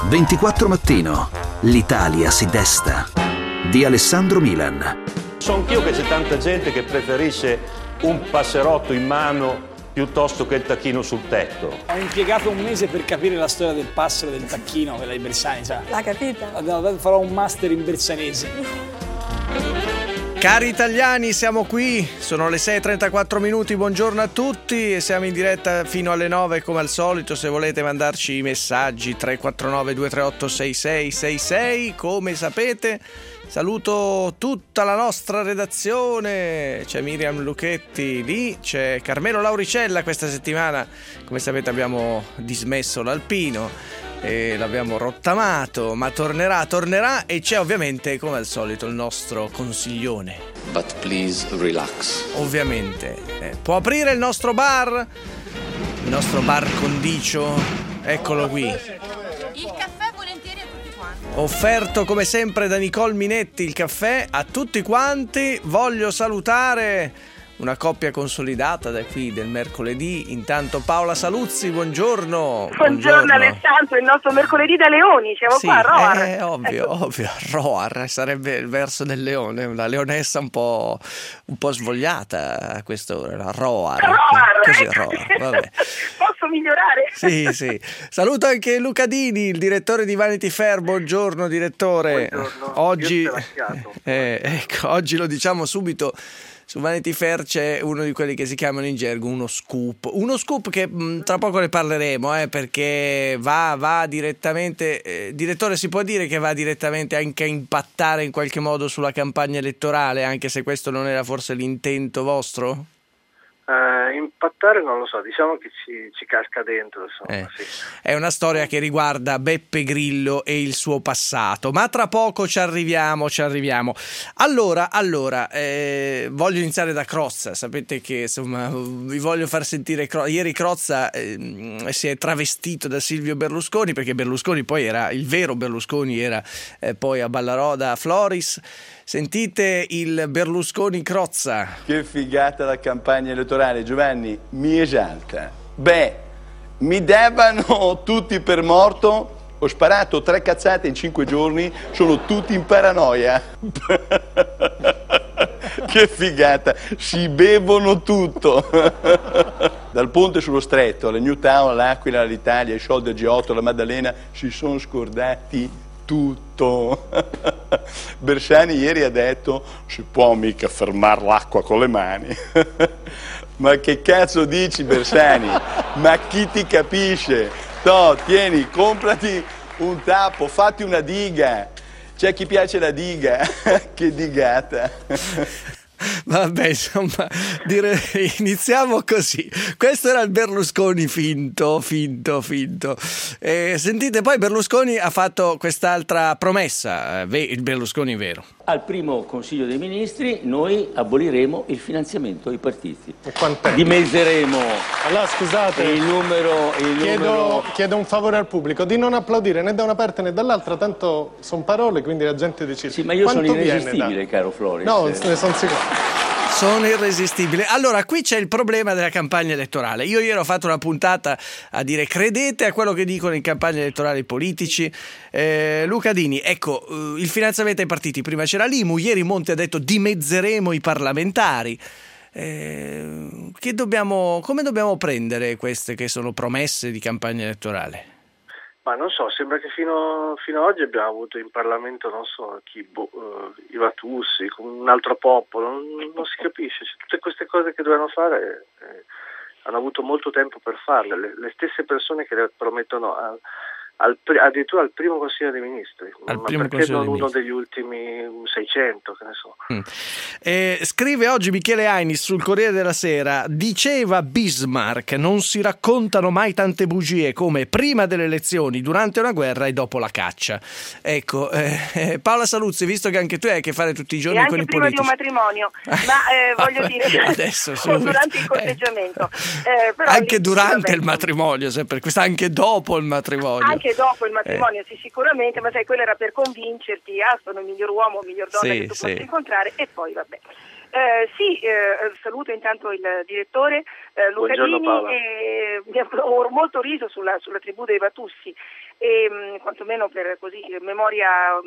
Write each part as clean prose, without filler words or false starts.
24 Mattino. L'Italia si desta. Di Alessandro Milan. So anch'io che c'è tanta gente che preferisce un passerotto in mano piuttosto che il tacchino sul tetto. Ho impiegato un mese per capire la storia del passero e del tacchino, quella di Bersani, sa? L'ha capita? Farò un master in bersanese. Cari italiani, siamo qui, sono le 6:34 minuti, buongiorno a tutti e siamo in diretta fino alle 9 come al solito. Se volete mandarci i messaggi 349 238 6666, come sapete. Saluto tutta la nostra redazione, c'è Miriam Lucchetti lì, c'è Carmelo Lauricella. Questa settimana, come sapete, abbiamo dismesso l'Alpino e l'abbiamo rottamato, ma tornerà e c'è ovviamente, come al solito, il nostro consiglione. But please relax. Ovviamente, può aprire il nostro bar condicio, eccolo qui. Il caffè volentieri a tutti quanti. Offerto come sempre da Nicole Minetti il caffè a tutti quanti. Voglio salutare una coppia consolidata da qui del mercoledì. Intanto Paola Saluzzi, buongiorno. Buongiorno Alessandro, il nostro mercoledì da Leoni, siamo sì, qua a Roar. Ovvio, Roar sarebbe il verso del leone, una leonessa un po' svogliata a quest'ora, la Roar. Così, Roar, vabbè. Posso migliorare? Sì. Saluto anche Luca Dini, il direttore di Vanity Fair. Buongiorno direttore. Buongiorno. Oggi lo diciamo subito. Su Vanity Fair c'è uno di quelli che si chiamano in gergo uno scoop che tra poco ne parleremo, perché va direttamente, direttore, si può dire che va direttamente anche a impattare in qualche modo sulla campagna elettorale, anche se questo non era forse l'intento vostro? Impattare non lo so, diciamo che ci casca dentro, insomma, sì. È una storia che riguarda Beppe Grillo e il suo passato, ma tra poco ci arriviamo. Allora, voglio iniziare da Crozza. Sapete che insomma vi voglio far sentire ieri Crozza si è travestito da Silvio Berlusconi, perché Berlusconi poi era il vero Berlusconi, era poi a Ballarò da Floris. Sentite il Berlusconi Crozza. Che figata la campagna elettorale, Giovanni, mi esalta. Mi davano tutti per morto, ho sparato 3 cazzate in 5 giorni, sono tutti in paranoia. Che figata, si bevono tutto. Dal ponte sullo stretto, alla New Town, all'Aquila, all'Italia, i soldi al G8, alla Maddalena, si sono scordati tutto. Bersani ieri ha detto si può mica fermare l'acqua con le mani. Ma che cazzo dici, Bersani? Ma chi ti capisce? Tieni, comprati un tappo, fatti una diga. C'è chi piace la diga. Che digata. Vabbè, insomma, iniziamo così. Questo era il Berlusconi finto. Sentite, poi Berlusconi ha fatto quest'altra promessa, il Berlusconi vero. Al primo Consiglio dei Ministri noi aboliremo il finanziamento ai partiti. Dimezzeremo. Allora scusate, il numero. Chiedo un favore al pubblico di non applaudire né da una parte né dall'altra, tanto sono parole, quindi la gente decide. Sì, ma io sono irresistibile, caro Floris. No, ne sono sicuro. Sono irresistibile. Allora, qui c'è il problema della campagna elettorale. Io ieri ho fatto una puntata a dire credete a quello che dicono in campagna elettorale i politici. Luca Dini, ecco, il finanziamento ai partiti. Prima c'era l'IMU, ieri Monti ha detto dimezzeremo i parlamentari. Come dobbiamo prendere queste che sono promesse di campagna elettorale? Ma non so, sembra che fino ad oggi abbiamo avuto in Parlamento, non so chi, i Vatussi, un altro popolo, non si capisce. Tutte queste cose che dovevano fare hanno avuto molto tempo per farle, le stesse persone che le promettono addirittura al primo Consiglio dei Ministri, ma perché non uno degli ultimi 600, che ne so. Scrive oggi Michele Ainis sul Corriere della Sera, diceva Bismarck, non si raccontano mai tante bugie come prima delle elezioni, durante una guerra e dopo la caccia. Ecco, Paola Saluzzi, visto che anche tu hai a che fare tutti i giorni con i politici. E anche prima di un matrimonio, ma voglio dire, adesso, durante il corteggiamento. Però anche durante il matrimonio, sempre questo, anche dopo il matrimonio. Anche dopo il matrimonio, sì, sicuramente, ma sai, quello era per convincerti, sono il miglior uomo, miglior donna che tu possa incontrare, e poi vabbè. Saluto intanto il direttore Luca Dini, e ho molto riso sulla tribù dei Vatussi. e quantomeno per così memoria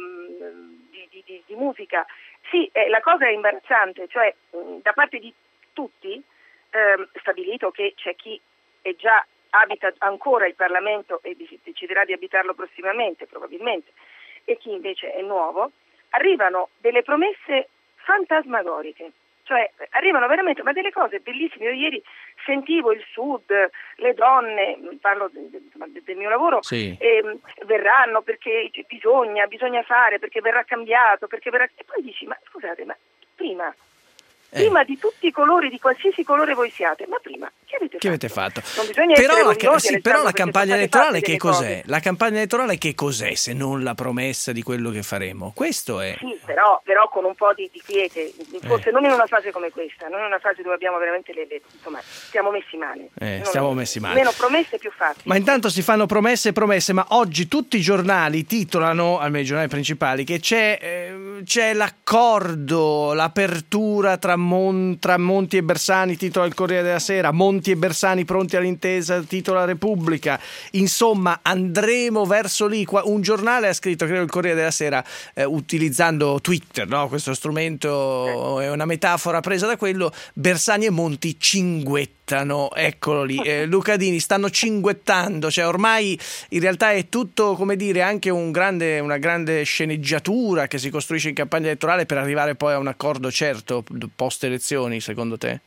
di musica. Sì, la cosa è imbarazzante, cioè da parte di tutti, stabilito che c'è chi è già abita ancora il Parlamento e deciderà di abitarlo prossimamente, probabilmente, e chi invece è nuovo, arrivano delle promesse fantasmagoriche, cioè arrivano veramente ma delle cose bellissime. Io ieri sentivo il Sud, le donne, parlo del mio lavoro, sì. Verranno perché bisogna fare, perché verrà cambiato, perché verrà... E poi dici, ma scusate, ma prima di tutti i colori, di qualsiasi colore voi siate, ma prima che avete fatto? Non bisogna però la campagna elettorale che cos'è? La campagna elettorale che cos'è se non la promessa di quello che faremo? Questo è. Sì, però con un po' di quiete, forse non in una fase come questa, non in una fase dove abbiamo veramente insomma, stiamo messi male. Meno promesse, più fatti. Ma intanto si fanno promesse, ma oggi tutti i giornali titolano, almeno i giornali principali, che c'è l'accordo, l'apertura tra Monti e Bersani, titola il Corriere della Sera, Monti e Bersani pronti all'intesa, titola Repubblica. Insomma, andremo verso lì. Un giornale ha scritto, credo il Corriere della Sera, utilizzando Twitter, no? Questo strumento è una metafora presa da quello, Bersani e Monti cinguettano, eccolo lì. Luca Dini, stanno cinguettando, cioè ormai in realtà è tutto, come dire, anche una grande sceneggiatura che si costruisce in campagna elettorale per arrivare poi a un accordo certo post elezioni, secondo te?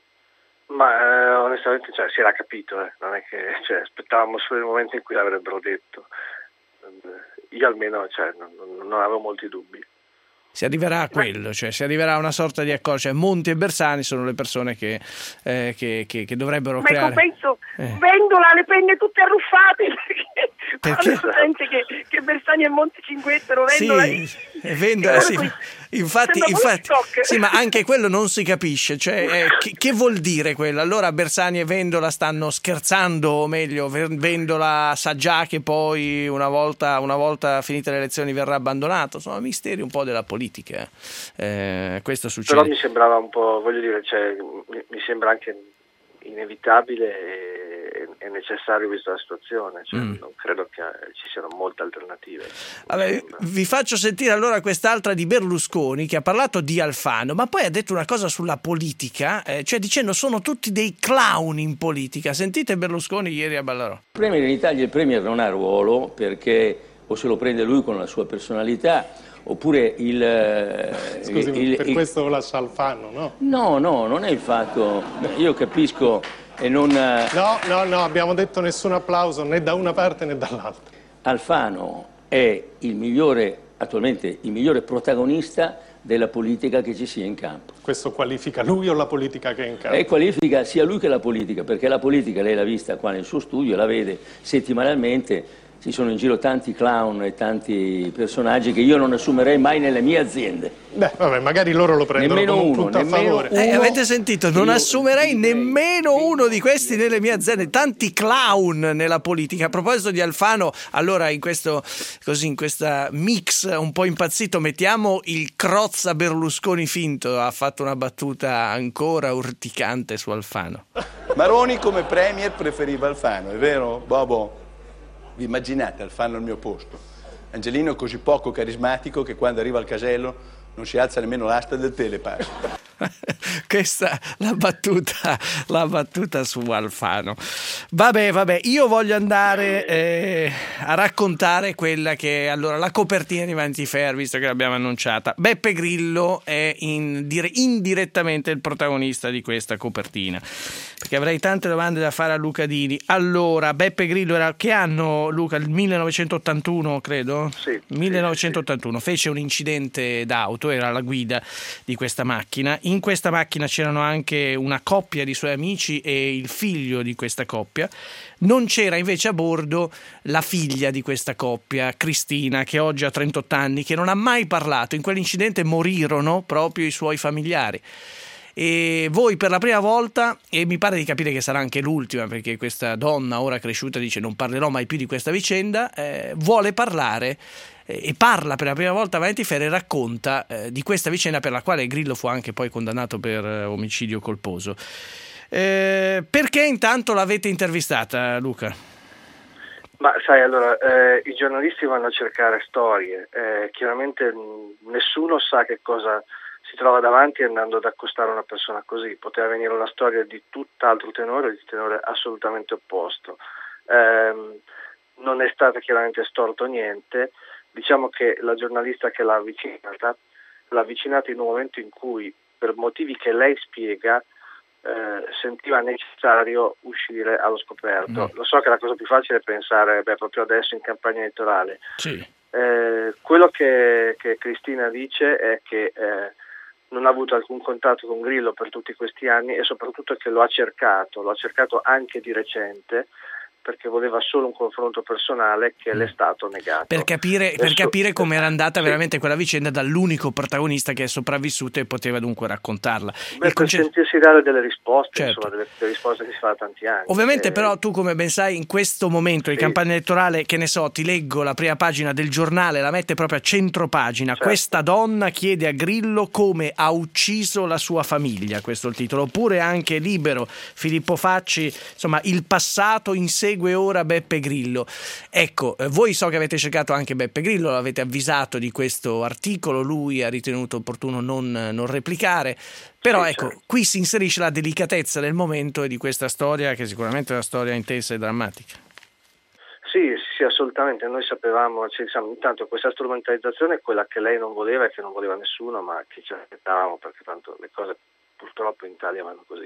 Ma onestamente si era capito, non è che aspettavamo solo il momento in cui l'avrebbero detto. Io almeno non avevo molti dubbi. Si arriverà a quello, cioè si arriverà a una sorta di accordo, cioè Monti e Bersani sono le persone che dovrebbero creare. Ma in compenso Vendola ha le penne tutte arruffate perché gente che Bersani e Monti cinguettano, Vendola Vendola, sì. Infatti sì, ma anche quello non si capisce, cioè che vuol dire quello? Allora Bersani e Vendola stanno scherzando, o meglio Vendola sa già che poi una volta finite le elezioni verrà abbandonato. Sono misteri un po' della politica, questo succede. Però mi sembrava un po', voglio dire, mi sembra anche inevitabile e necessario vista la situazione, non credo che ci siano molte alternative. Vabbè, vi faccio sentire allora quest'altra di Berlusconi, che ha parlato di Alfano, ma poi ha detto una cosa sulla politica, cioè dicendo sono tutti dei clown in politica. Sentite Berlusconi ieri a Ballarò. Il Premier in Italia, il Premier non ha ruolo, perché o se lo prende lui con la sua personalità, oppure questo lascia Alfano, no? No, non è il fatto, io capisco e non... No, abbiamo detto nessun applauso né da una parte né dall'altra. Alfano è attualmente il migliore protagonista della politica che ci sia in campo. Questo qualifica lui o la politica che è in campo? E qualifica sia lui che la politica, perché la politica lei l'ha vista qua nel suo studio, la vede settimanalmente. Ci sono in giro tanti clown e tanti personaggi che io non assumerei mai nelle mie aziende. Vabbè, magari loro lo prendono come un punto a favore. Avete sentito? Non assumerei nemmeno uno di questi nelle mie aziende. Tanti clown nella politica. A proposito di Alfano, allora in questa mix un po' impazzito mettiamo il Crozza Berlusconi finto. Ha fatto una battuta ancora urticante su Alfano. Maroni come premier preferiva Alfano, è vero? Bobo? Vi immaginate Alfano al mio posto? Angelino è così poco carismatico che quando arriva al casello non si alza nemmeno l'asta del telepass. Questa la battuta su Alfano. Vabbè, io voglio andare a raccontare quella che è allora la copertina di Vanity Fair, visto che l'abbiamo annunciata. Beppe Grillo è indirettamente il protagonista di questa copertina, perché avrei tante domande da fare a Luca Dini. Allora, Beppe Grillo era, che anno, Luca? Il 1981, credo? Sì. 1981, fece un incidente d'auto, era alla guida di questa macchina. In questa macchina c'erano anche una coppia di suoi amici e il figlio di questa coppia. Non c'era invece a bordo la figlia di questa coppia, Cristina, che oggi ha 38 anni, che non ha mai parlato. In quell'incidente morirono proprio i suoi familiari. E voi per la prima volta, e mi pare di capire che sarà anche l'ultima, perché questa donna ora cresciuta dice non parlerò mai più di questa vicenda, vuole parlare e parla per la prima volta a Vanity Fair e racconta di questa vicenda per la quale Grillo fu anche poi condannato per omicidio colposo. Perché intanto l'avete intervistata, Luca? Ma sai, allora, i giornalisti vanno a cercare storie, chiaramente nessuno sa che cosa si trova davanti andando ad accostare una persona così. Poteva venire una storia di tutt'altro tenore, di tenore assolutamente opposto. Non è stato chiaramente storto niente, diciamo che la giornalista che l'ha avvicinata in un momento in cui, per motivi che lei spiega, sentiva necessario uscire allo scoperto. Lo so che la cosa più facile è pensare, proprio adesso in campagna elettorale. Sì. Quello che Cristina dice è che non ha avuto alcun contatto con Grillo per tutti questi anni e soprattutto che lo ha cercato anche di recente, perché voleva solo un confronto personale che le è stato negato. Per capire come era andata veramente quella vicenda dall'unico protagonista che è sopravvissuto e poteva dunque raccontarla. Per sentirsi dare delle risposte, certo. insomma, delle risposte che si fa da tanti anni. Ovviamente però tu, come ben sai, in questo momento di campagna elettorale, che ne so, ti leggo la prima pagina del giornale, la mette proprio a centropagina. Certo. Questa donna chiede a Grillo come ha ucciso la sua famiglia, questo è il titolo. Oppure anche Libero, Filippo Facci, insomma, il passato insegue ora Beppe Grillo. Ecco, voi so che avete cercato anche Beppe Grillo, l'avete avvisato di questo articolo, lui ha ritenuto opportuno non replicare, però ecco, certo. Qui si inserisce la delicatezza del momento e di questa storia, che sicuramente è una storia intensa e drammatica. Sì, assolutamente, noi sapevamo, intanto questa strumentalizzazione è quella che lei non voleva e che non voleva nessuno, ma che ci aspettavamo, perché tanto le cose purtroppo in Italia vanno così.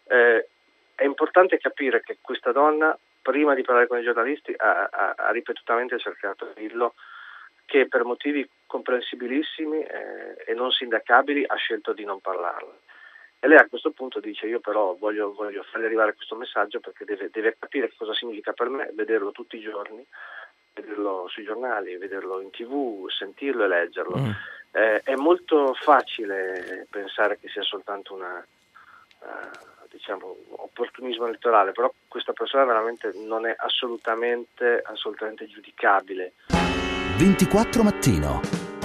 È importante capire che questa donna, prima di parlare con i giornalisti, ha ripetutamente cercato Grillo, che per motivi comprensibilissimi e non sindacabili ha scelto di non parlarne. E lei a questo punto dice: io però voglio fargli arrivare questo messaggio, perché deve capire cosa significa per me vederlo tutti i giorni, vederlo sui giornali, vederlo in TV, sentirlo e leggerlo. È molto facile pensare che sia soltanto una opportunismo elettorale, però questa persona veramente non è assolutamente giudicabile. 24 Mattino.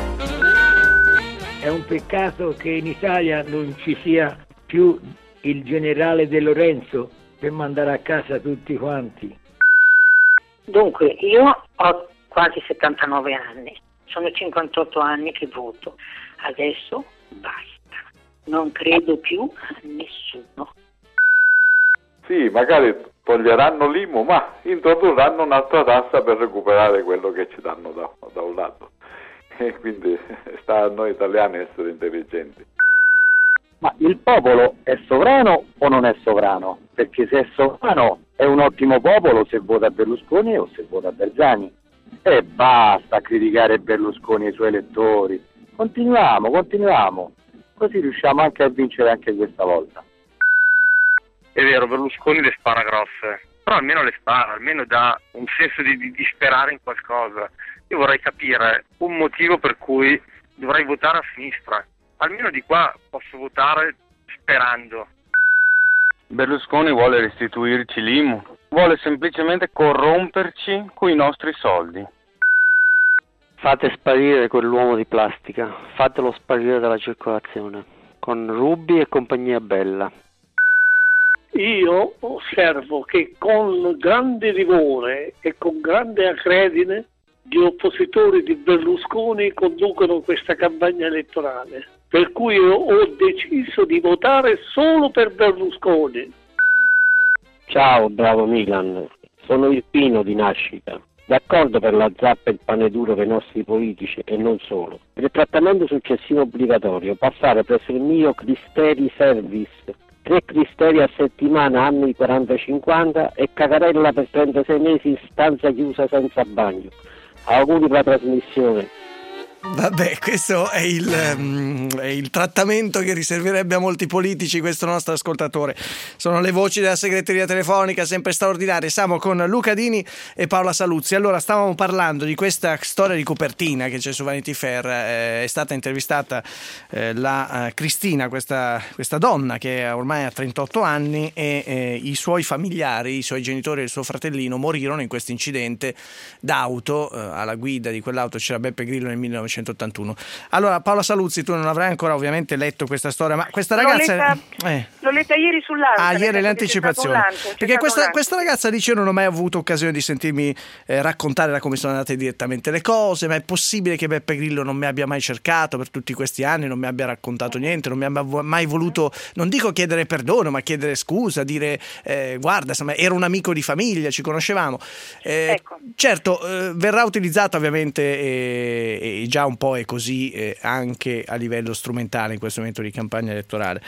È un peccato che in Italia non ci sia più il generale De Lorenzo per mandare a casa tutti quanti. Dunque, io ho quasi 79 anni, sono 58 anni che voto, adesso basta, non credo più a nessuno. Sì, magari toglieranno l'IMU, ma introdurranno un'altra tassa per recuperare quello che ci danno da un lato. E quindi sta a noi italiani essere intelligenti. Ma il popolo è sovrano o non è sovrano? Perché se è sovrano è un ottimo popolo se vota Berlusconi o se vota Bersani. E basta criticare Berlusconi e i suoi elettori. Continuiamo, così riusciamo anche a vincere anche questa volta. È vero, Berlusconi le spara grosse, però almeno le spara, almeno dà un senso di sperare in qualcosa. Io vorrei capire un motivo per cui dovrei votare a sinistra. Almeno di qua posso votare sperando. Berlusconi vuole restituirci l'IMU, vuole semplicemente corromperci con i nostri soldi. Fate sparire quell'uomo di plastica, fatelo sparire dalla circolazione, con Ruby e compagnia bella. Io osservo che con grande rigore e con grande acredine gli oppositori di Berlusconi conducono questa campagna elettorale, per cui ho deciso di votare solo per Berlusconi. Ciao, bravo Milan, sono il Pino di nascita, d'accordo per la zappa e il pane duro per i nostri politici e non solo. Per il trattamento successivo obbligatorio, passare presso il mio Cristeri Service, 3 cristeri a settimana, anni 40-50 e cacarella per 36 mesi in stanza chiusa senza bagno. Auguri per la trasmissione. Vabbè, questo è il trattamento che riserverebbe a molti politici questo nostro ascoltatore. Sono le voci della segreteria telefonica, sempre straordinarie. Siamo con Luca Dini e Paola Saluzzi. Allora, stavamo parlando di questa storia di copertina che c'è su Vanity Fair. È stata intervistata la Cristina, questa donna che ormai ha 38 anni e i suoi familiari, i suoi genitori e il suo fratellino morirono in questo incidente d'auto. Alla guida di quell'auto c'era Beppe Grillo nel 1986. 1981. Allora, Paola Saluzzi, tu non avrai ancora ovviamente letto questa storia, ma questa ragazza... L'ho letta ieri sull'Ansa. Ieri le anticipazioni. Perché questa ragazza dice: io non ho mai avuto occasione di sentirmi raccontare da come sono andate direttamente le cose, ma è possibile che Beppe Grillo non mi abbia mai cercato per tutti questi anni, non mi abbia raccontato niente, non mi abbia mai voluto, non dico chiedere perdono, ma chiedere scusa, dire guarda, insomma, era un amico di famiglia, ci conoscevamo. Ecco. Certo, verrà utilizzato ovviamente e già un po' è così anche a livello strumentale in questo momento di campagna elettorale.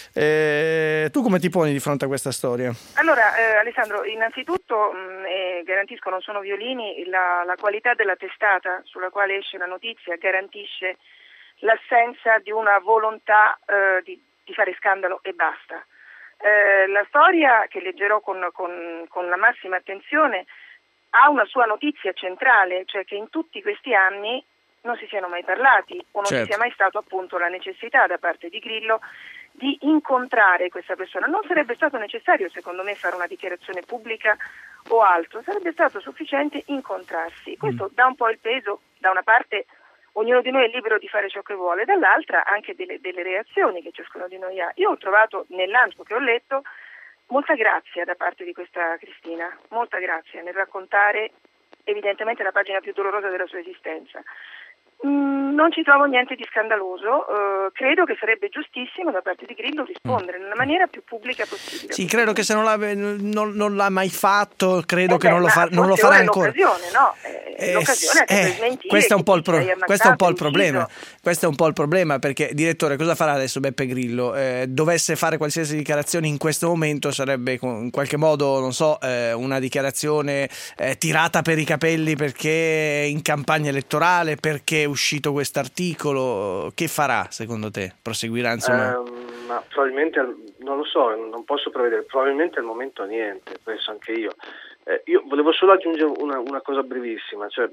Tu come ti poni di fronte a questa storia? Allora, Alessandro, innanzitutto garantisco, non sono violini, la qualità della testata sulla quale esce la notizia garantisce l'assenza di una volontà di fare scandalo e basta. La storia, che leggerò con la massima attenzione, ha una sua notizia centrale, cioè che in tutti questi anni non si siano mai parlati o non ci sia mai stato appunto la necessità da parte di Grillo di incontrare questa persona. Non sarebbe stato necessario, secondo me, fare una dichiarazione pubblica o altro, sarebbe stato sufficiente incontrarsi. Questo dà un po' il peso, da una parte ognuno di noi è libero di fare ciò che vuole, dall'altra anche delle reazioni che ciascuno di noi ha. Io ho trovato nell'ANSO che ho letto molta grazia da parte di questa Cristina, molta grazia nel raccontare evidentemente la pagina più dolorosa della sua esistenza. Non ci trovo niente di scandaloso, credo che sarebbe giustissimo da parte di Grillo rispondere nella maniera più pubblica possibile. Sì, credo che se non l'ha mai fatto, credo che non lo farà ancora. L'occasione, no? L'occasione è per smentire. Questo è un po' il problema. Questo è un po' il problema, perché, direttore, cosa farà adesso Beppe Grillo? Dovesse fare qualsiasi dichiarazione in questo momento sarebbe in qualche modo, non so, una dichiarazione tirata per i capelli perché in campagna elettorale, perché è uscito quest'articolo. Che farà secondo te? Proseguirà insomma? Ma probabilmente, non lo so, non posso prevedere, probabilmente al momento niente, penso anche io. Io volevo solo aggiungere una cosa brevissima, cioè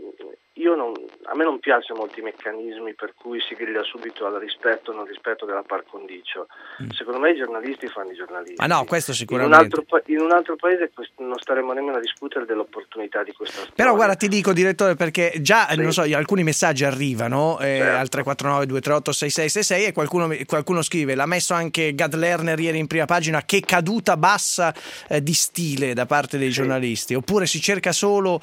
a me non piacciono molti meccanismi per cui si grida subito al rispetto o non rispetto della par condicio. Secondo me i giornalisti fanno i giornalisti. Ah no, questo sicuramente. In un altro paese non staremo nemmeno a discutere dell'opportunità di questa storia. Però guarda, ti dico, direttore, perché già non so, alcuni messaggi arrivano al 349 238 6666 e qualcuno scrive: l'ha messo anche Gad Lerner ieri in prima pagina, che caduta bassa di stile da parte dei giornalisti. Oppure si cerca solo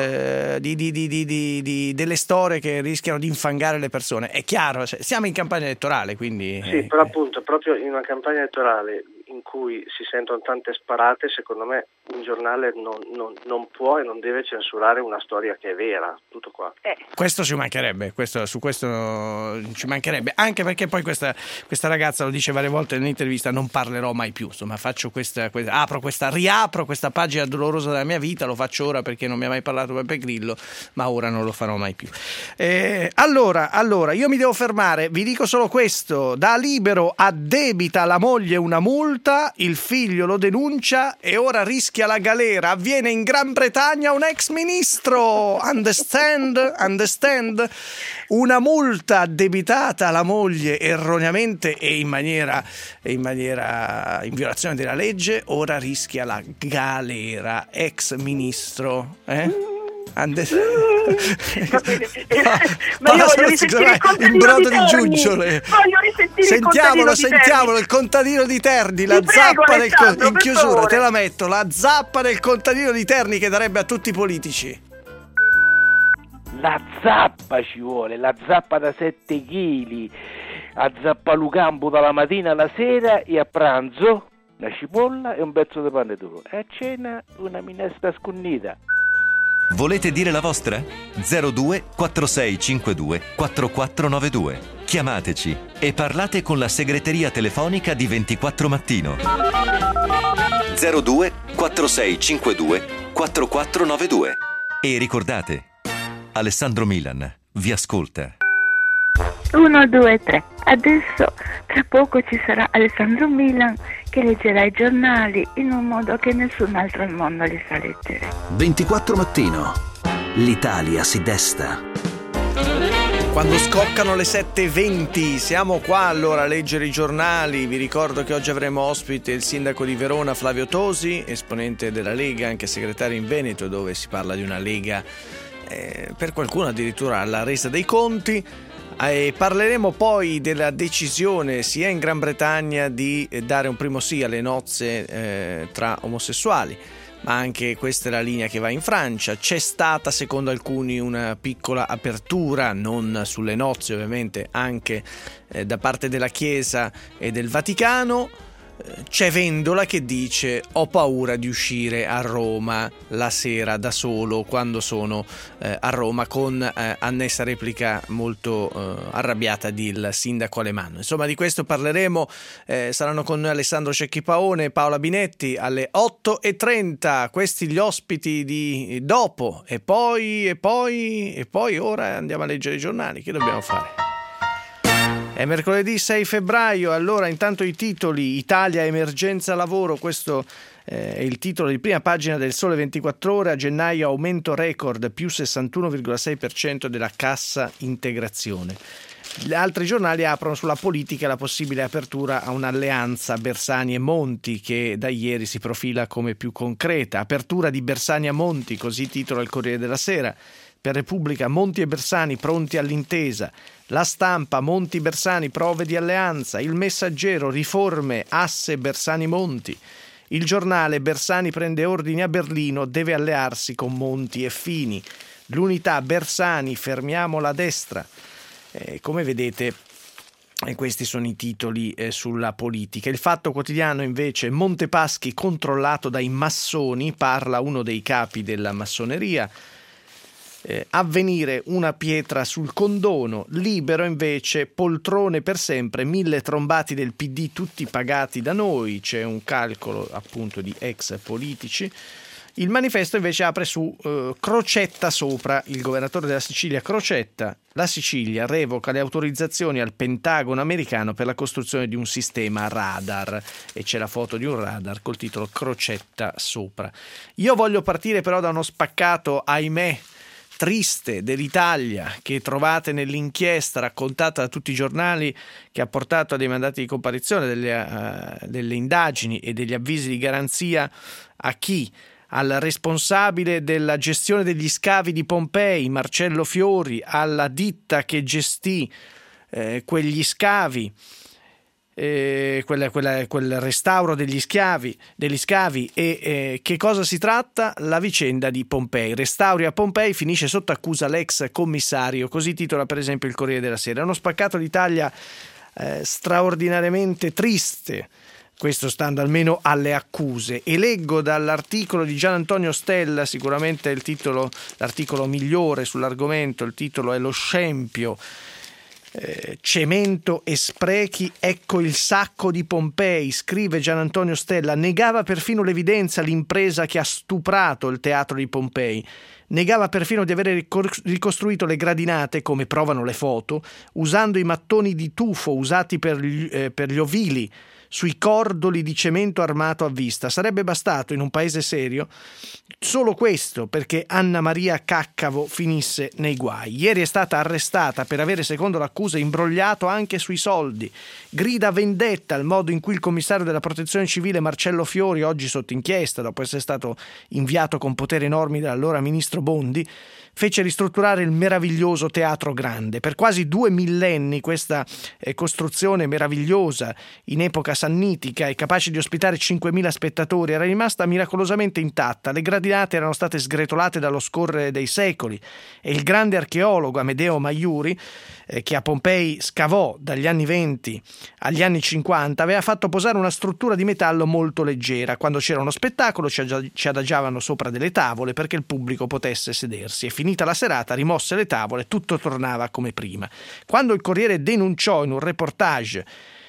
delle storie che rischiano di infangare le persone. È chiaro, siamo in campagna elettorale, quindi... Sì, però appunto, proprio in una campagna elettorale in cui si sentono tante sparate, secondo me un giornale non può e non deve censurare una storia che è vera, tutto qua. Questo ci mancherebbe, su questo ci mancherebbe, anche perché poi questa ragazza lo dice varie volte nell'intervista: non parlerò mai più, insomma faccio riapro questa pagina dolorosa della mia vita, lo faccio ora perché non mi ha mai parlato Beppe Grillo, ma ora non lo farò mai più. Allora io mi devo fermare, vi dico solo questo: da Libero addebita alla moglie una multa, il figlio lo denuncia e ora rischia la galera. Avviene in Gran Bretagna un ex ministro. Understand? Una multa addebitata alla moglie erroneamente e in violazione della legge, ora rischia la galera. Ex ministro, Ma io voglio risentire il contadino di giuggiole. Sentiamolo, il contadino di Terni, la zappa in chiusura, te la metto, la zappa del contadino di Terni che darebbe a tutti i politici. La zappa ci vuole, la zappa da 7 kg, a zappalucampo dalla mattina alla sera, e a pranzo una cipolla e un pezzo di pane duro, e a cena una minestra scunnita. Volete dire la vostra? 02 4652 4492. Chiamateci e parlate con la segreteria telefonica di 24 Mattino. 02 4652 4492. E ricordate, Alessandro Milan vi ascolta. 1, 2, 3. Adesso tra poco ci sarà Alessandro Milan che leggerà i giornali in un modo che nessun altro al mondo li sa leggere. 24 Mattino. L'Italia si desta. Quando scoccano le 7:20 siamo qua allora a leggere i giornali. Vi ricordo che oggi avremo ospite il sindaco di Verona Flavio Tosi, esponente della Lega, anche segretario in Veneto, dove si parla di una Lega per qualcuno addirittura alla resa dei conti. Parleremo poi della decisione sia in Gran Bretagna di dare un primo sì alle nozze tra omosessuali, ma anche questa è la linea che va in Francia. C'è stata, secondo alcuni, una piccola apertura, non sulle nozze ovviamente, anche da parte della Chiesa e del Vaticano. C'è Vendola che dice: ho paura di uscire a Roma la sera da solo quando sono a Roma, con annessa replica molto arrabbiata del sindaco Alemanno. Insomma, di questo parleremo, saranno con noi Alessandro Cecchi Paone e Paola Binetti alle 8:30. Questi gli ospiti di dopo, e poi ora andiamo a leggere i giornali. Che dobbiamo fare? È mercoledì 6 febbraio, allora intanto i titoli: Italia, emergenza lavoro, questo è il titolo di prima pagina del Sole 24 Ore, a gennaio aumento record, più 61,6% della cassa integrazione. Gli altri giornali aprono sulla politica e la possibile apertura a un'alleanza Bersani e Monti che da ieri si profila come più concreta. Apertura di Bersani a Monti, così titola il Corriere della Sera. Per Repubblica, Monti e Bersani pronti all'intesa. La Stampa, Monti Bersani, prove di alleanza. Il Messaggero, riforme, asse Bersani-Monti. Il Giornale, Bersani prende ordini a Berlino, deve allearsi con Monti e Fini. L'Unità, Bersani, fermiamo la destra. Come vedete, questi sono i titoli sulla politica. Il Fatto Quotidiano invece: Montepaschi controllato dai massoni, parla uno dei capi della massoneria. Avvenire, una pietra sul condono. Libero invece: poltrone per sempre, 1000 trombati del PD tutti pagati da noi. C'è un calcolo appunto di ex politici. Il Manifesto invece apre su Crocetta sopra, il governatore della Sicilia Crocetta. La Sicilia revoca le autorizzazioni al Pentagono americano per la costruzione di un sistema radar, e c'è la foto di un radar col titolo Crocetta sopra. Io voglio partire però da uno spaccato, ahimè, triste dell'Italia, che trovate nell'inchiesta raccontata da tutti i giornali, che ha portato a dei mandati di comparizione, delle indagini e degli avvisi di garanzia a chi? Al responsabile della gestione degli scavi di Pompei, Marcello Fiori, alla ditta che gestì quegli scavi, quel restauro degli scavi, e che cosa si tratta? La vicenda di Pompei. Restauri a Pompei, finisce sotto accusa l'ex commissario, così titola per esempio il Corriere della Sera. È uno spaccato d'Italia straordinariamente triste, questo stando almeno alle accuse. E leggo dall'articolo di Gian Antonio Stella, sicuramente l'articolo migliore sull'argomento. Il titolo è Lo scempio. Cemento e sprechi, ecco il sacco di Pompei, scrive Gian Antonio Stella. Negava perfino l'evidenza l'impresa che ha stuprato il teatro di Pompei. Negava perfino di avere ricostruito le gradinate, come provano le foto, usando i mattoni di tufo usati per gli ovili sui cordoli di cemento armato a vista. Sarebbe bastato in un paese serio solo questo perché Anna Maria Caccavo finisse nei guai. Ieri è stata arrestata per avere, secondo l'accusa, imbrogliato anche sui soldi. Grida vendetta al modo in cui il commissario della protezione civile Marcello Fiori, oggi sotto inchiesta dopo essere stato inviato con poteri enormi dall'allora ministro Bondi, fece ristrutturare il meraviglioso Teatro Grande. Per quasi 2 millenni questa costruzione meravigliosa in epoca sannitica e capace di ospitare 5.000 spettatori era rimasta miracolosamente intatta. Le gradinate erano state sgretolate dallo scorrere dei secoli e il grande archeologo Amedeo Maiuri, che a Pompei scavò dagli anni 20 agli anni 50, aveva fatto posare una struttura di metallo molto leggera. Quando c'era uno spettacolo ci adagiavano sopra delle tavole perché il pubblico potesse sedersi, e finita la serata rimosse le tavole, tutto tornava come prima. Quando il Corriere denunciò in un reportage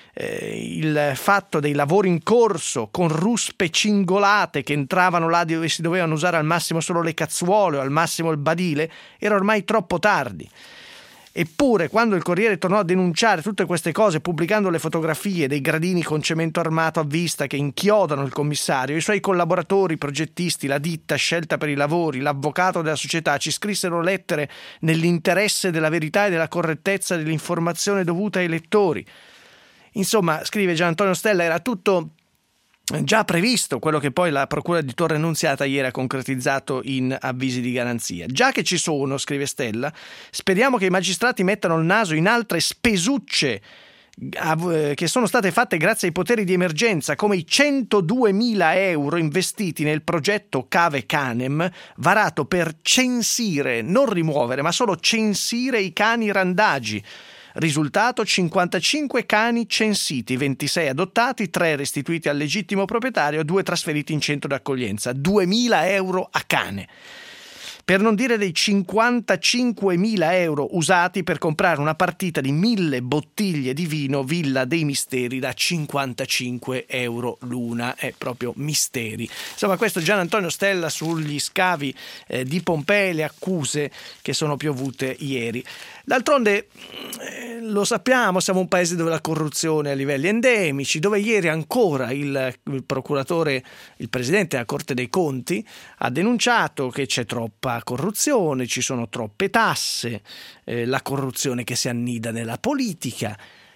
il fatto dei lavori in corso con ruspe cingolate che entravano là dove si dovevano usare al massimo solo le cazzuole o al massimo il badile, era ormai troppo tardi. Eppure, quando il Corriere tornò a denunciare tutte queste cose, pubblicando le fotografie dei gradini con cemento armato a vista che inchiodano il commissario, i suoi collaboratori, i progettisti, la ditta scelta per i lavori, l'avvocato della società ci scrissero lettere nell'interesse della verità e della correttezza dell'informazione dovuta ai lettori. Insomma, scrive Gian Antonio Stella, era tutto già previsto, quello che poi la Procura di Torre Annunziata ieri ha concretizzato in avvisi di garanzia. Già che ci sono, scrive Stella, speriamo che i magistrati mettano il naso in altre spesucce che sono state fatte grazie ai poteri di emergenza, come i 102.000 euro investiti nel progetto Cave Canem, varato per censire, non rimuovere, ma solo censire i cani randagi. Risultato: 55 cani censiti, 26 adottati, 3 restituiti al legittimo proprietario, 2 trasferiti in centro d'accoglienza. 2.000 euro a cane. Per non dire dei 55.000 euro usati per comprare una partita di 1.000 bottiglie di vino Villa dei Misteri da 55 euro l'una. È proprio misteri. Insomma, questo Gian Antonio Stella sugli scavi di Pompei, le accuse che sono piovute ieri. D'altronde, lo sappiamo, siamo un paese dove la corruzione è a livelli endemici, dove ieri ancora il procuratore, il presidente della Corte dei Conti, ha denunciato che c'è troppa corruzione, ci sono troppe tasse, la corruzione che si annida nella politica.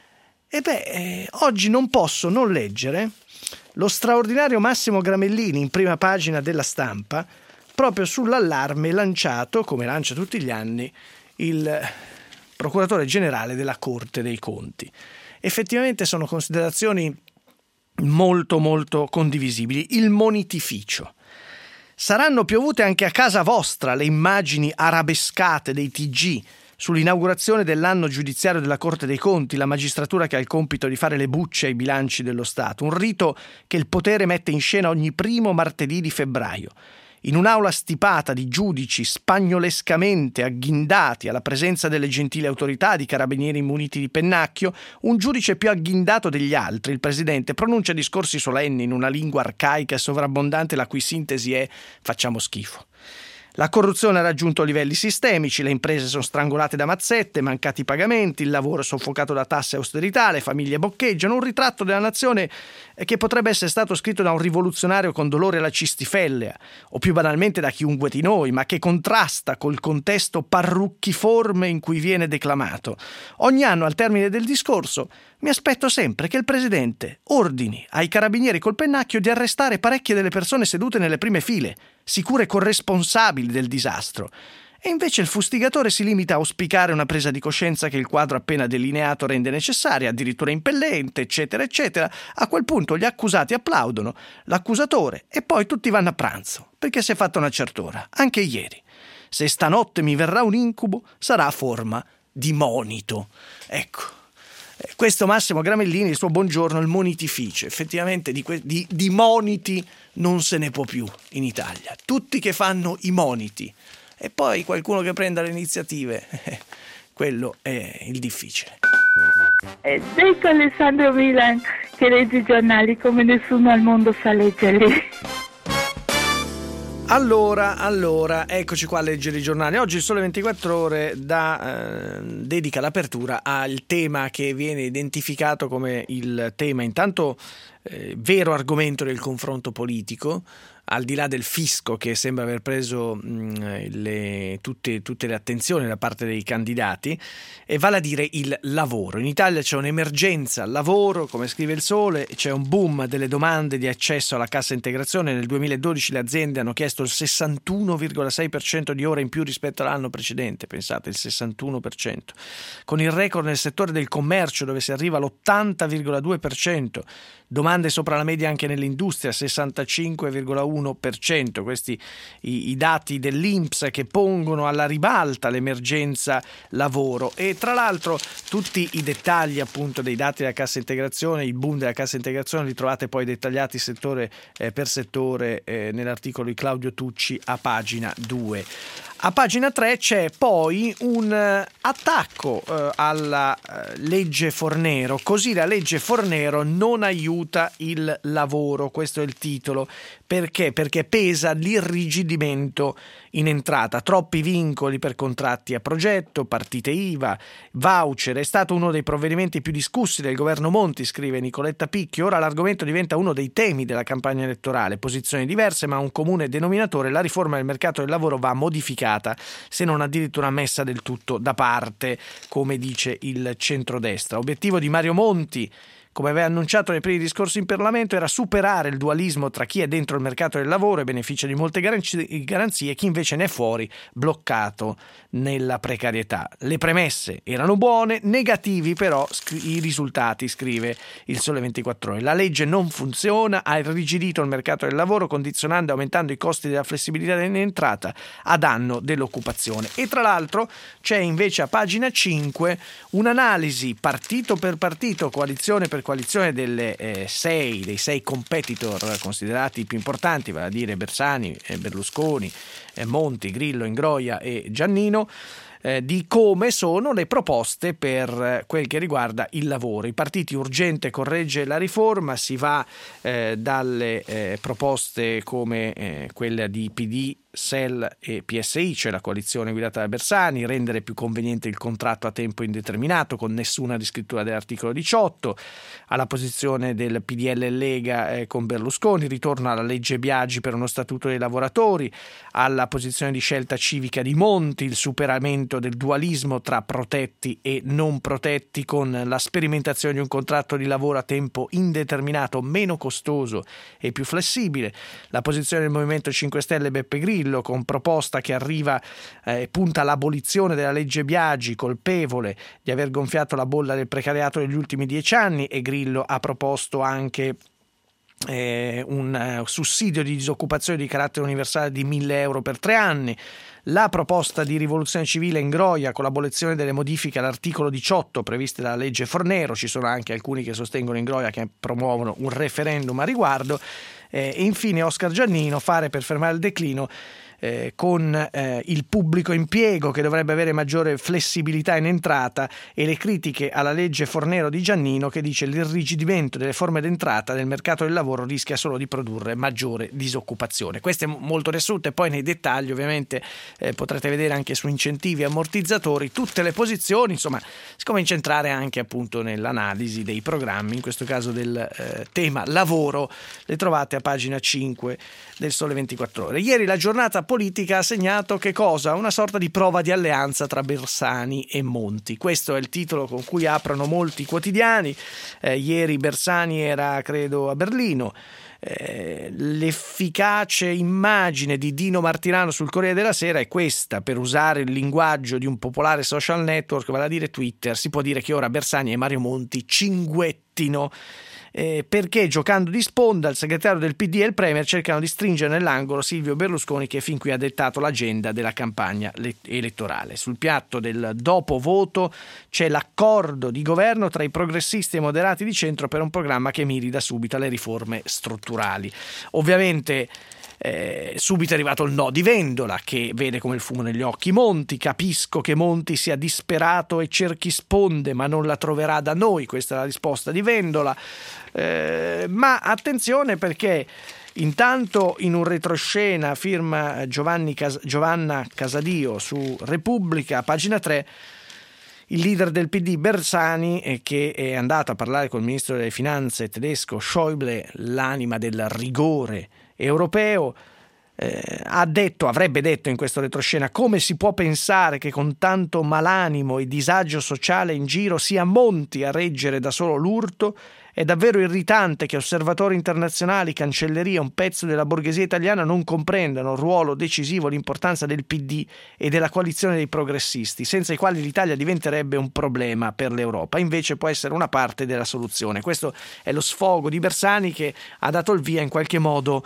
Oggi non posso non leggere lo straordinario Massimo Gramellini in prima pagina della Stampa, proprio sull'allarme lanciato, come lancia tutti gli anni, il procuratore generale della Corte dei Conti. Effettivamente sono considerazioni molto molto condivisibili. Il monitificio. Saranno piovute anche a casa vostra le immagini arabescate dei TG sull'inaugurazione dell'anno giudiziario della Corte dei Conti, la magistratura che ha il compito di fare le bucce ai bilanci dello Stato, un rito che il potere mette in scena ogni primo martedì di febbraio. In un'aula stipata di giudici spagnolescamente agghindati alla presenza delle gentili autorità di carabinieri muniti di pennacchio, un giudice più agghindato degli altri, il presidente, pronuncia discorsi solenni in una lingua arcaica e sovrabbondante la cui sintesi è «facciamo schifo». La corruzione ha raggiunto livelli sistemici, le imprese sono strangolate da mazzette, mancati pagamenti, il lavoro è soffocato da tasse e austerità, le famiglie boccheggiano, un ritratto della nazione che potrebbe essere stato scritto da un rivoluzionario con dolore alla cistifellea, o più banalmente da chiunque di noi, ma che contrasta col contesto parrucchiforme in cui viene declamato. Ogni anno, al termine del discorso, mi aspetto sempre che il presidente ordini ai carabinieri col pennacchio di arrestare parecchie delle persone sedute nelle prime file, sicure corresponsabili del disastro. E invece il fustigatore si limita a auspicare una presa di coscienza che il quadro appena delineato rende necessaria, addirittura impellente, eccetera, eccetera. A quel punto gli accusati applaudono, l'accusatore, e poi tutti vanno a pranzo, perché si è fatta una certa ora, anche ieri. Se stanotte mi verrà un incubo, sarà a forma di monito. Ecco. Questo Massimo Gramellini, il suo buongiorno, il monitificio. Effettivamente di moniti non se ne può più in Italia. Tutti che fanno i moniti e poi qualcuno che prenda le iniziative, quello è il difficile. Ecco Alessandro Milan che legge i giornali come nessuno al mondo sa leggerli. Allora, eccoci qua a leggere i giornali. Oggi il Sole 24 Ore dedica l'apertura al tema che viene identificato come il tema, intanto vero argomento del confronto politico, al di là del fisco che sembra aver preso tutte le attenzioni da parte dei candidati, e vale a dire il lavoro. In Italia c'è un'emergenza al lavoro, come scrive il Sole, c'è un boom delle domande di accesso alla cassa integrazione. Nel 2012 le aziende hanno chiesto il 61,6% di ore in più rispetto all'anno precedente, pensate, il 61%, con il record nel settore del commercio dove si arriva all'80,2%, domande sopra la media anche nell'industria, 65,1%, questi i dati dell'INPS che pongono alla ribalta l'emergenza lavoro. E tra l'altro tutti i dettagli appunto dei dati della cassa integrazione, il boom della cassa integrazione, li trovate poi dettagliati settore per settore nell'articolo di Claudio Tucci a pagina 2. A pagina 3 c'è poi un attacco alla legge Fornero. Così la legge Fornero non aiuta il lavoro, questo è il titolo. Perché? Perché pesa l'irrigidimento in entrata, troppi vincoli per contratti a progetto, partite IVA, voucher. È stato uno dei provvedimenti più discussi del governo Monti, scrive Nicoletta Picchio. Ora l'argomento diventa uno dei temi della campagna elettorale. Posizioni diverse ma un comune denominatore: la riforma del mercato del lavoro va modificata, se non addirittura messa del tutto da parte, come dice il centrodestra. Obiettivo di Mario Monti, come aveva annunciato nei primi discorsi in Parlamento, era superare il dualismo tra chi è dentro il mercato del lavoro e beneficia di molte garanzie e chi invece ne è fuori, bloccato nella precarietà. Le premesse erano buone, negativi però i risultati, scrive il Sole 24 Ore. La legge non funziona, ha irrigidito il mercato del lavoro, condizionando e aumentando i costi della flessibilità dell'entrata a danno dell'occupazione. E tra l'altro c'è invece a pagina 5 un'analisi partito per partito, coalizione per coalizione dei sei competitor considerati più importanti, vale a dire Bersani, Berlusconi, Monti, Grillo, Ingroia e Giannino, di come sono le proposte per quel che riguarda il lavoro. I partiti urgente corregge la riforma, si va dalle proposte come quella di PD, SEL e PSI, cioè la coalizione guidata da Bersani, rendere più conveniente il contratto a tempo indeterminato con nessuna riscrittura dell'articolo 18, alla posizione del PDL e Lega con Berlusconi, ritorno alla legge Biagi per uno statuto dei lavoratori, alla posizione di Scelta Civica di Monti, il superamento del dualismo tra protetti e non protetti con la sperimentazione di un contratto di lavoro a tempo indeterminato meno costoso e più flessibile, la posizione del Movimento 5 Stelle Beppe Grillo con proposta che arriva punta all'abolizione della legge Biagi, colpevole di aver gonfiato la bolla del precariato negli ultimi 10 anni, e Grillo ha proposto anche un sussidio di disoccupazione di carattere universale di 1.000 euro per 3 anni. La proposta di rivoluzione civile Ingroia con l'abolizione delle modifiche all'articolo 18 previste dalla legge Fornero, ci sono anche alcuni che sostengono Ingroia che promuovono un referendum a riguardo, e infine Oscar Giannino, fare per fermare il declino con il pubblico impiego che dovrebbe avere maggiore flessibilità in entrata, e le critiche alla legge Fornero di Giannino che dice l'irrigidimento delle forme d'entrata del mercato del lavoro rischia solo di produrre maggiore disoccupazione. Queste molto riassunte, poi nei dettagli ovviamente potrete vedere anche su incentivi e ammortizzatori tutte le posizioni, insomma si comincia a entrare anche appunto nell'analisi dei programmi, in questo caso del tema lavoro, le trovate a pagina 5 del Sole 24 Ore. Ieri la giornata politica ha segnato che cosa? Una sorta di prova di alleanza tra Bersani e Monti. Questo è il titolo con cui aprono molti quotidiani. Ieri Bersani era, credo, a Berlino. L'efficace immagine di Dino Martirano sul Corriere della Sera è questa, per usare il linguaggio di un popolare social network, vale a dire Twitter. Si può dire che ora Bersani e Mario Monti cinguettino, perché giocando di sponda il segretario del PD e il Premier cercano di stringere nell'angolo Silvio Berlusconi, che fin qui ha dettato l'agenda della campagna elettorale. Sul piatto del dopo voto c'è l'accordo di governo tra i progressisti e moderati di centro per un programma che miri da subito alle riforme strutturali. Ovviamente subito è arrivato il no di Vendola, che vede come il fumo negli occhi Monti. Capisco che Monti sia disperato e cerchi sponde, ma non la troverà da noi. Questa è la risposta di Vendola. Ma attenzione, perché intanto in un retroscena firma Giovanna Casadio su Repubblica, pagina 3, il leader del PD Bersani, che è andato a parlare col ministro delle finanze tedesco Schäuble, l'anima del rigore europeo, avrebbe detto in questo retroscena: come si può pensare che con tanto malanimo e disagio sociale in giro sia Monti a reggere da solo l'urto? È davvero irritante che osservatori internazionali, cancelleria, un pezzo della borghesia italiana non comprendano il ruolo decisivo, l'importanza del PD e della coalizione dei progressisti, senza i quali l'Italia diventerebbe un problema per l'Europa. Invece può essere una parte della soluzione. Questo è lo sfogo di Bersani, che ha dato il via in qualche modo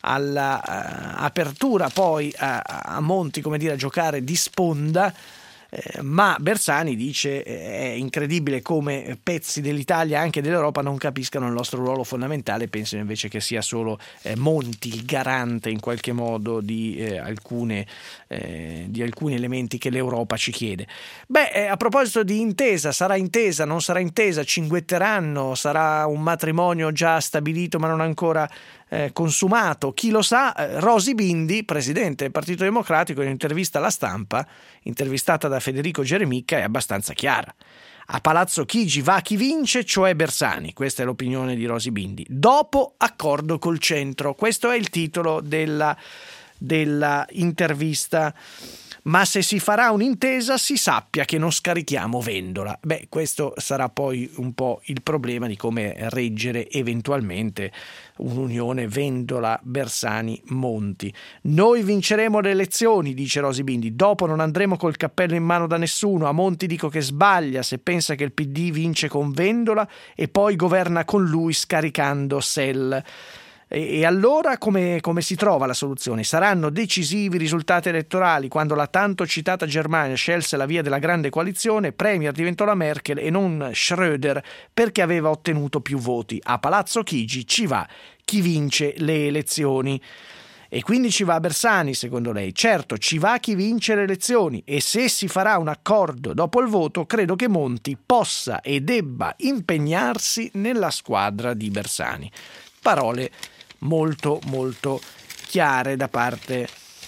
all'apertura poi a Monti, come dire, a giocare di sponda. Ma Bersani dice è incredibile come pezzi dell'Italia, anche dell'Europa, non capiscano il nostro ruolo fondamentale, pensano invece che sia solo Monti il garante in qualche modo di alcuni elementi che l'Europa ci chiede. A proposito di intesa, sarà intesa, non sarà intesa, cinguetteranno, sarà un matrimonio già stabilito ma non ancora consumato, chi lo sa. Rosy Bindi, presidente del Partito Democratico, in un'intervista alla Stampa, intervistata da Federico Geremicca, è abbastanza chiara. A Palazzo Chigi va chi vince, cioè Bersani. Questa è l'opinione di Rosy Bindi. Dopo accordo col centro. Questo è il titolo della intervista. ma se si farà un'intesa si sappia che non scarichiamo Vendola. Beh, questo sarà poi un po' il problema di come reggere eventualmente un'unione Vendola-Bersani-Monti. Noi vinceremo le elezioni, dice Rosy Bindi, dopo non andremo col cappello in mano da nessuno. A Monti dico che sbaglia se pensa che il PD vince con Vendola e poi governa con lui scaricando SEL. E allora come si trova la soluzione? Saranno decisivi i risultati elettorali quando la tanto citata Germania scelse la via della grande coalizione, premier diventò la Merkel e non Schröder perché aveva ottenuto più voti. A Palazzo Chigi ci va chi vince le elezioni. E quindi ci va Bersani, secondo lei? Certo, ci va chi vince le elezioni e se si farà un accordo dopo il voto, credo che Monti possa e debba impegnarsi nella squadra di Bersani. Parole molto molto chiare da parte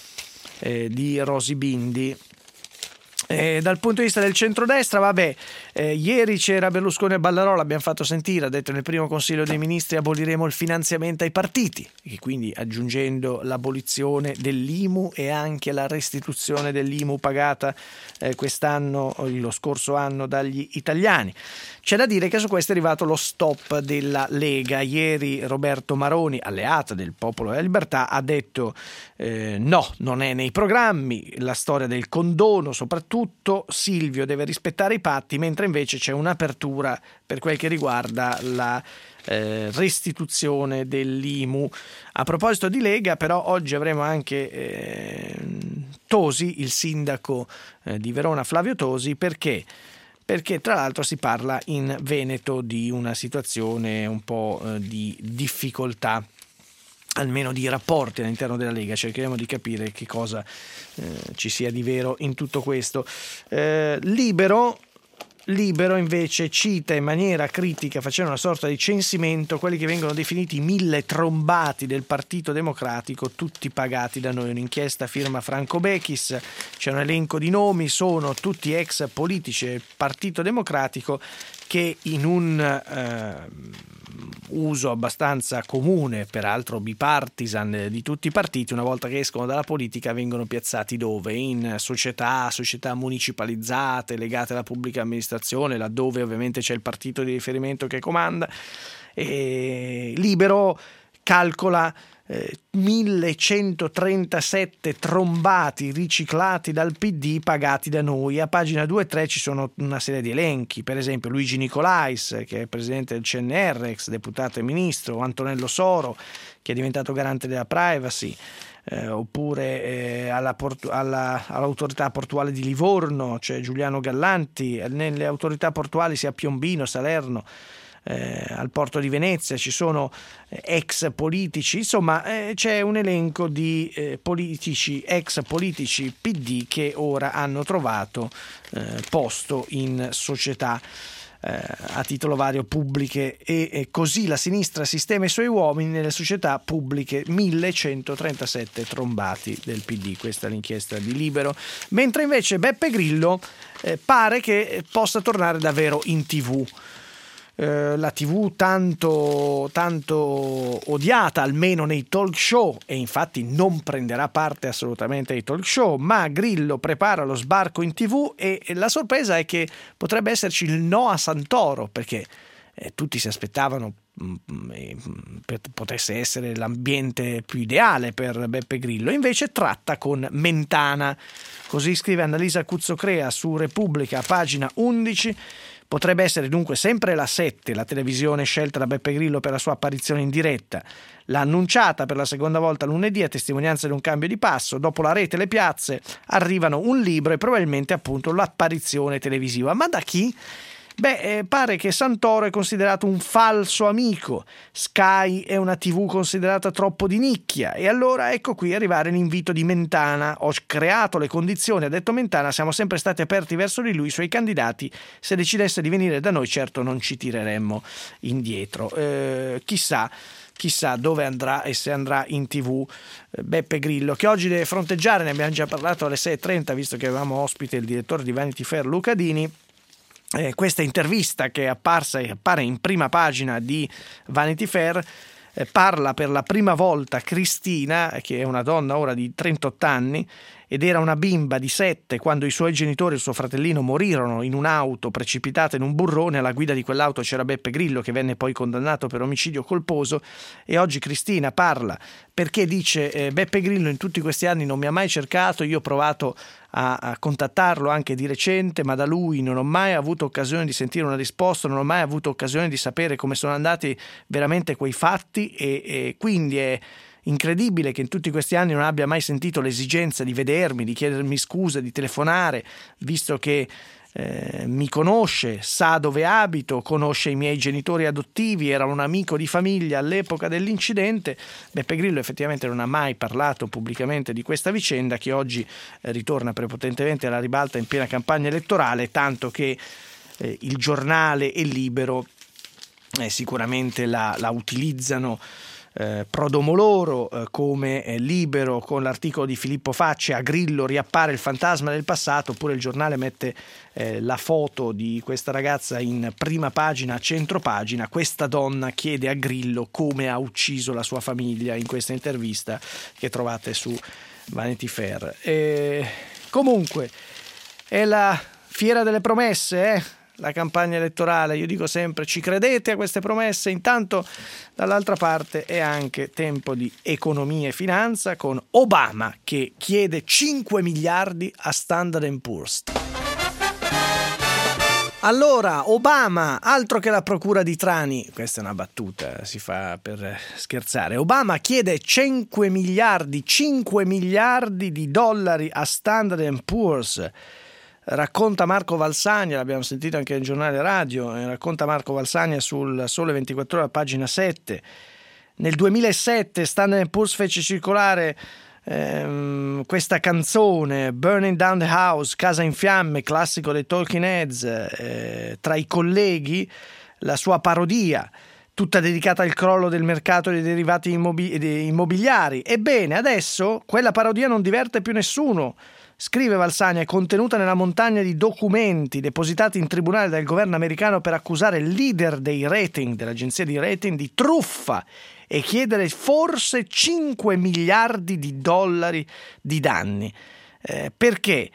di Rosy Bindi. Dal punto di vista del centrodestra, ieri c'era Berlusconi e Ballarò, l'abbiamo fatto sentire, ha detto nel primo Consiglio dei Ministri aboliremo il finanziamento ai partiti, e quindi aggiungendo l'abolizione dell'IMU e anche la restituzione dell'IMU pagata quest'anno o lo scorso anno dagli italiani. C'è da dire che su questo è arrivato lo stop della Lega. Ieri Roberto Maroni, alleato del Popolo della Libertà, ha detto no, non è nei programmi, la storia del condono soprattutto, Silvio deve rispettare i patti, mentre invece c'è un'apertura per quel che riguarda la restituzione dell'IMU. A proposito di Lega, però, oggi avremo anche Tosi, il sindaco di Verona Flavio Tosi, perché tra l'altro si parla in Veneto di una situazione un po' di difficoltà, almeno di rapporti all'interno della Lega. Cercheremo di capire che cosa ci sia di vero in tutto questo. Libero invece cita in maniera critica, facendo una sorta di censimento, quelli che vengono definiti 1000 trombati del Partito Democratico, tutti pagati da noi. Un'inchiesta firma Franco Bechis, c'è un elenco di nomi, sono tutti ex politici del Partito Democratico che in un uso abbastanza comune, peraltro bipartisan, di tutti i partiti, una volta che escono dalla politica vengono piazzati dove? In società municipalizzate legate alla pubblica amministrazione, laddove ovviamente c'è il partito di riferimento che comanda. E Libero calcola 1137 trombati riciclati dal PD pagati da noi. A pagina 2 e 3 ci sono una serie di elenchi, per esempio Luigi Nicolais, che è presidente del CNR, ex deputato e ministro, Antonello Soro, che è diventato garante della privacy, oppure all'autorità portuale di Livorno c'è Giuliano Gallanti, nelle autorità portuali sia a Piombino, Salerno, al porto di Venezia ci sono ex politici, insomma c'è un elenco di ex politici PD che ora hanno trovato posto in società a titolo vario pubbliche, e così la sinistra sistema i suoi uomini nelle società pubbliche. 1137 trombati del PD, questa è l'inchiesta di Libero. Mentre invece Beppe Grillo pare che possa tornare davvero in TV. La TV tanto odiata, almeno nei talk show, e infatti non prenderà parte assolutamente ai talk show, ma Grillo prepara lo sbarco in TV e la sorpresa è che potrebbe esserci il no a Santoro, perché tutti si aspettavano potesse essere l'ambiente più ideale per Beppe Grillo, invece tratta con Mentana. Così scrive Annalisa Cuzzocrea su Repubblica, pagina 11. Potrebbe essere dunque sempre la 7, la televisione scelta da Beppe Grillo per la sua apparizione in diretta. L'ha annunciata per la seconda volta lunedì a testimonianza di un cambio di passo. Dopo la rete e le piazze arrivano un libro e probabilmente appunto l'apparizione televisiva. Ma da chi? Pare che Santoro è considerato un falso amico, Sky è una TV considerata troppo di nicchia, e allora ecco qui arrivare l'invito di Mentana. Ho creato le condizioni, ha detto Mentana, siamo sempre stati aperti verso di lui, i suoi candidati, se decidesse di venire da noi certo non ci tireremmo indietro. Chissà dove andrà e se andrà in TV Beppe Grillo, che oggi deve fronteggiare, ne abbiamo già parlato alle 6.30, visto che avevamo ospite il direttore di Vanity Fair Luca Dini. Questa intervista che appare in prima pagina di Vanity Fair parla per la prima volta Cristina, che è una donna ora di 38 anni, ed era una bimba di 7 quando i suoi genitori e il suo fratellino morirono in un'auto precipitata in un burrone. Alla guida di quell'auto c'era Beppe Grillo, che venne poi condannato per omicidio colposo. E oggi Cristina parla perché dice Beppe Grillo in tutti questi anni non mi ha mai cercato, io ho provato a contattarlo anche di recente, ma da lui non ho mai avuto occasione di sentire una risposta, non ho mai avuto occasione di sapere come sono andati veramente quei fatti, e quindi è incredibile che in tutti questi anni non abbia mai sentito l'esigenza di vedermi, di chiedermi scusa, di telefonare, visto che mi conosce, sa dove abito, conosce i miei genitori adottivi, era un amico di famiglia all'epoca dell'incidente. Beppe Grillo effettivamente non ha mai parlato pubblicamente di questa vicenda, che oggi ritorna prepotentemente alla ribalta in piena campagna elettorale, tanto che il Giornale e Libero sicuramente la utilizzano pro domo loro, come Libero con l'articolo di Filippo Facci, a Grillo riappare il fantasma del passato, oppure il Giornale mette la foto di questa ragazza in prima pagina, a centro pagina. Questa donna chiede a Grillo come ha ucciso la sua famiglia, in questa intervista che trovate su Vanity Fair. Comunque è la fiera delle promesse, la campagna elettorale. Io dico sempre: ci credete a queste promesse? Intanto dall'altra parte è anche tempo di economia e finanza, con Obama che chiede 5 miliardi a Standard & Poor's. Allora, Obama, altro che la procura di Trani, questa è una battuta, si fa per scherzare. Obama chiede 5 miliardi di dollari a Standard & Poor's. Racconta Marco Valsagna, l'abbiamo sentito anche nel giornale radio, racconta Marco Valsagna sul Sole 24 Ore, pagina 7. Nel 2007 Standard & Poor's fece circolare questa canzone, Burning Down the House, Casa in fiamme, classico dei Talking Heads, tra i colleghi la sua parodia, tutta dedicata al crollo del mercato dei derivati immobiliari. Ebbene, adesso quella parodia non diverte più nessuno. Scrive Valsagna, è contenuta nella montagna di documenti depositati in tribunale dal governo americano per accusare il leader dei rating, dell'agenzia di rating, di truffa e chiedere forse 5 miliardi di dollari di danni. Perché?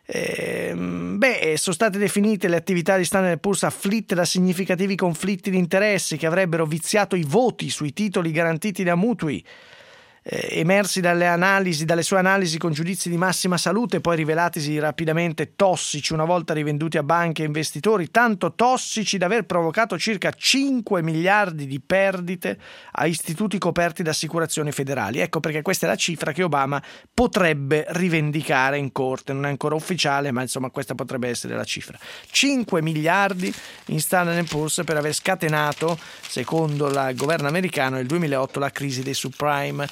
Sono state definite le attività di Standard & Poor's afflitte da significativi conflitti di interessi che avrebbero viziato i voti sui titoli garantiti da mutui, emersi dalle sue analisi con giudizi di massima salute, poi rivelatisi rapidamente tossici una volta rivenduti a banche e investitori, tanto tossici da aver provocato circa 5 miliardi di perdite a istituti coperti da assicurazioni federali. Ecco perché questa è la cifra che Obama potrebbe rivendicare in corte, non è ancora ufficiale, ma insomma questa potrebbe essere la cifra. 5 miliardi in Standard & Poor's per aver scatenato, secondo il governo americano, nel 2008 la crisi dei subprime.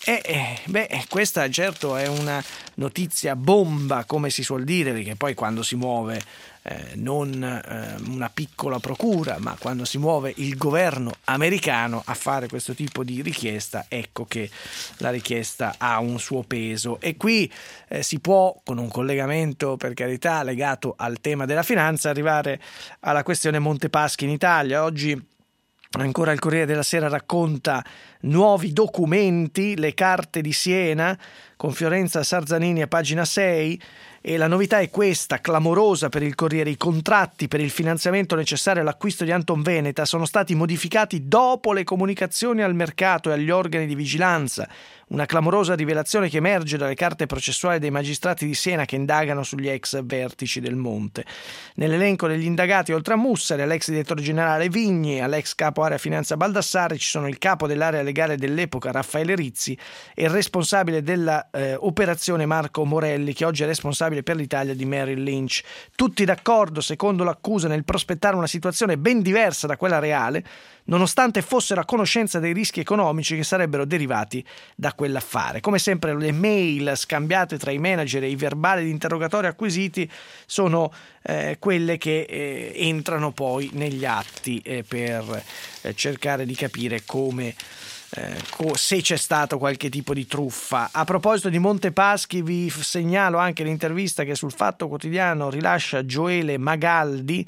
Questa certo è una notizia bomba, come si suol dire, perché poi quando si muove non una piccola procura, ma quando si muove il governo americano a fare questo tipo di richiesta, ecco che la richiesta ha un suo peso. E qui si può, con un collegamento per carità legato al tema della finanza, arrivare alla questione Montepaschi in Italia. Oggi ancora il Corriere della Sera racconta nuovi documenti, le carte di Siena, con Fiorenza Sarzanini a pagina 6, e la novità è questa, clamorosa per il Corriere: i contratti per il finanziamento necessario all'acquisto di Anton Veneta sono stati modificati dopo le comunicazioni al mercato e agli organi di vigilanza. Una clamorosa rivelazione che emerge dalle carte processuali dei magistrati di Siena che indagano sugli ex vertici del Monte. Nell'elenco degli indagati, oltre a Mussari, all'ex direttore generale Vigni, all'ex capo area finanza Baldassarri, ci sono il capo dell'area legale dell'epoca Raffaele Rizzi e il responsabile della operazione Marco Morelli, che oggi è responsabile per l'Italia di Merrill Lynch. Tutti d'accordo, secondo l'accusa, nel prospettare una situazione ben diversa da quella reale, nonostante fossero a conoscenza dei rischi economici che sarebbero derivati da quell'affare. Come sempre le mail scambiate tra i manager e i verbali di interrogatorio acquisiti sono quelle che entrano poi negli atti per cercare di capire come se c'è stato qualche tipo di truffa. A proposito di Montepaschi, vi segnalo anche l'intervista che sul Fatto Quotidiano rilascia Gioele Magaldi,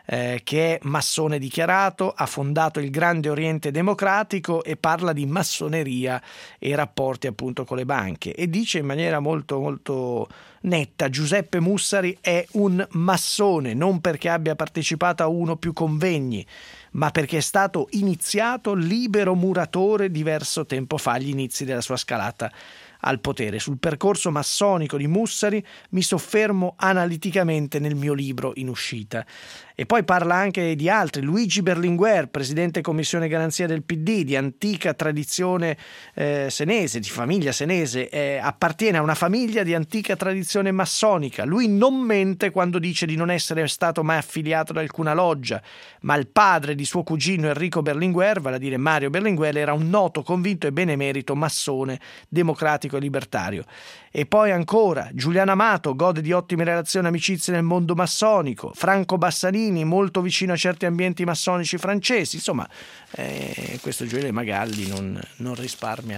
che è massone dichiarato, ha fondato il Grande Oriente Democratico e parla di massoneria e rapporti appunto con le banche, e dice in maniera molto molto netta: Giuseppe Mussari è un massone, non perché abbia partecipato a uno più convegni, ma perché è stato iniziato libero muratore diverso tempo fa, agli inizi della sua scalata al potere. Sul percorso massonico di Mussari mi soffermo analiticamente nel mio libro in uscita. E poi parla anche di altri: Luigi Berlinguer, presidente commissione garanzia del PD, di antica tradizione senese, di famiglia senese, appartiene a una famiglia di antica tradizione massonica. Lui non mente quando dice di non essere stato mai affiliato ad alcuna loggia, ma il padre di suo cugino Enrico Berlinguer, vale a dire Mario Berlinguer, era un noto, convinto e benemerito massone democratico e libertario. E poi ancora Giuliano Amato gode di ottime relazioni e amicizie nel mondo massonico, Franco Bassanini molto vicino a certi ambienti massonici francesi. Insomma, questo Giuliano Magalli non risparmia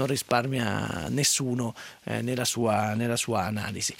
nessuno nella sua analisi.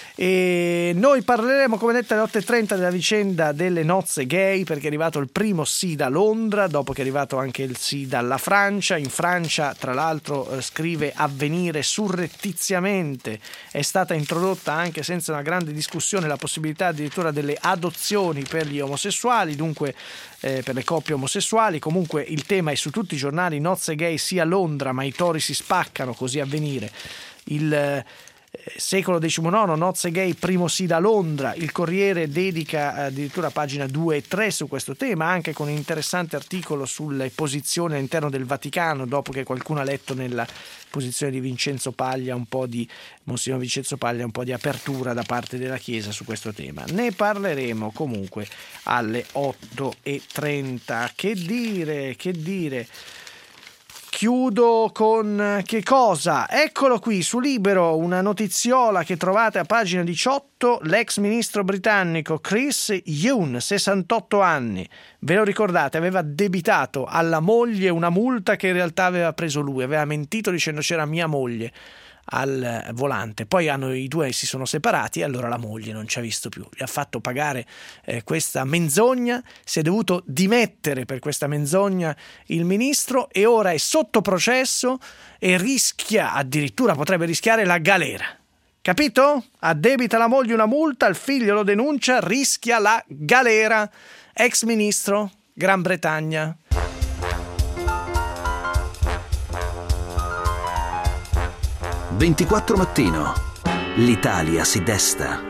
E noi parleremo, come detto, alle 8:30 della vicenda delle nozze gay, perché è arrivato il primo sì da Londra, dopo che è arrivato anche il sì dalla Francia. In Francia, tra l'altro, scrive Avvenire, surrettiziamente è stata introdotta, anche senza una grande discussione, la possibilità addirittura delle adozioni per gli omosessuali, dunque per le coppie omosessuali. Comunque il tema è su tutti i giornali: nozze gay sì a Londra, ma i tori si spaccano, così Avvenire. Il Secolo XIX, nozze gay, primo sì da Londra. Il Corriere dedica addirittura pagina 2 e 3 su questo tema, anche con un interessante articolo sulle posizioni all'interno del Vaticano, dopo che qualcuno ha letto nella posizione di Vincenzo Paglia Monsignor Vincenzo Paglia un po' di apertura da parte della Chiesa su questo tema. Ne parleremo comunque alle 8:30. Che dire? Chiudo con che cosa? Eccolo qui su Libero, una notiziola che trovate a pagina 18. L'ex ministro britannico Chris Huhne, 68 anni, ve lo ricordate, aveva debitato alla moglie una multa che in realtà aveva preso lui, aveva mentito dicendo c'era mia moglie al volante. Poi i due si sono separati e allora la moglie non ci ha visto più, gli ha fatto pagare questa menzogna, si è dovuto dimettere per questa menzogna il ministro e ora è sotto processo e potrebbe rischiare la galera. Capito? Addebita alla moglie una multa, il figlio lo denuncia, rischia la galera. Ex ministro, Gran Bretagna. «24 Mattino. L'Italia si desta».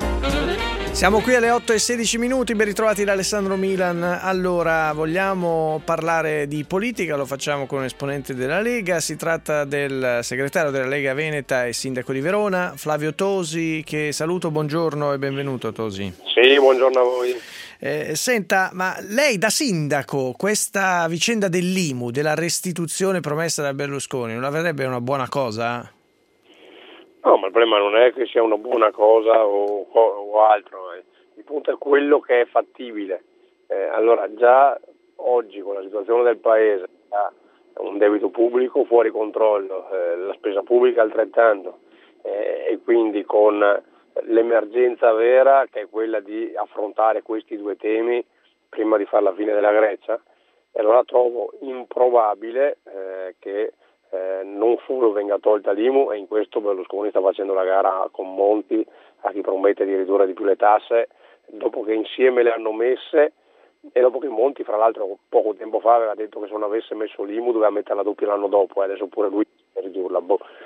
Siamo qui alle 8:16, ben ritrovati da Alessandro Milan. Allora, vogliamo parlare di politica, lo facciamo con un esponente della Lega. Si tratta del segretario della Lega Veneta e sindaco di Verona, Flavio Tosi, che saluto, buongiorno e benvenuto Tosi. Sì, buongiorno a voi. Senta, ma lei da sindaco questa vicenda dell'IMU, della restituzione promessa da Berlusconi, non la vedrebbe una buona cosa? No, ma il problema non è che sia una buona cosa o altro, il punto è quello che è fattibile. Allora, già oggi con la situazione del Paese, un debito pubblico fuori controllo, la spesa pubblica altrettanto, e quindi con l'emergenza vera che è quella di affrontare questi due temi prima di fare la fine della Grecia, e allora trovo improbabile che non solo venga tolta l'IMU, e in questo Berlusconi sta facendo la gara con Monti a chi promette di ridurre di più le tasse, dopo che insieme le hanno messe e dopo che Monti, fra l'altro, poco tempo fa aveva detto che se non avesse messo l'IMU doveva metterla doppia l'anno dopo, adesso pure lui deve ridurla.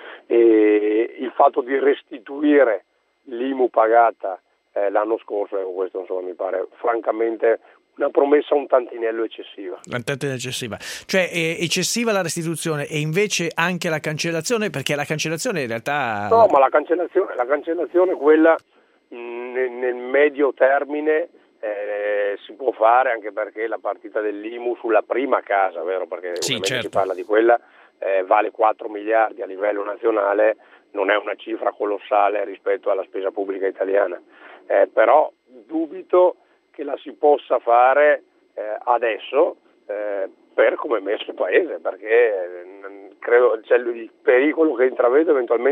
E il fatto di restituire l'IMU pagata l'anno scorso, questo insomma mi pare francamente una promessa un tantinello eccessiva. Cioè è eccessiva la restituzione e invece anche la cancellazione, perché la cancellazione in realtà... No, ma la cancellazione quella nel medio termine si può fare, anche perché la partita dell'IMU sulla prima casa, vero? Perché sì, ovviamente certo. Si parla di quella, vale 4 miliardi a livello nazionale, non è una cifra colossale rispetto alla spesa pubblica italiana, però dubito che la si possa fare adesso per come è messo il Paese, perché credo c'è il pericolo che intravedo eventualmente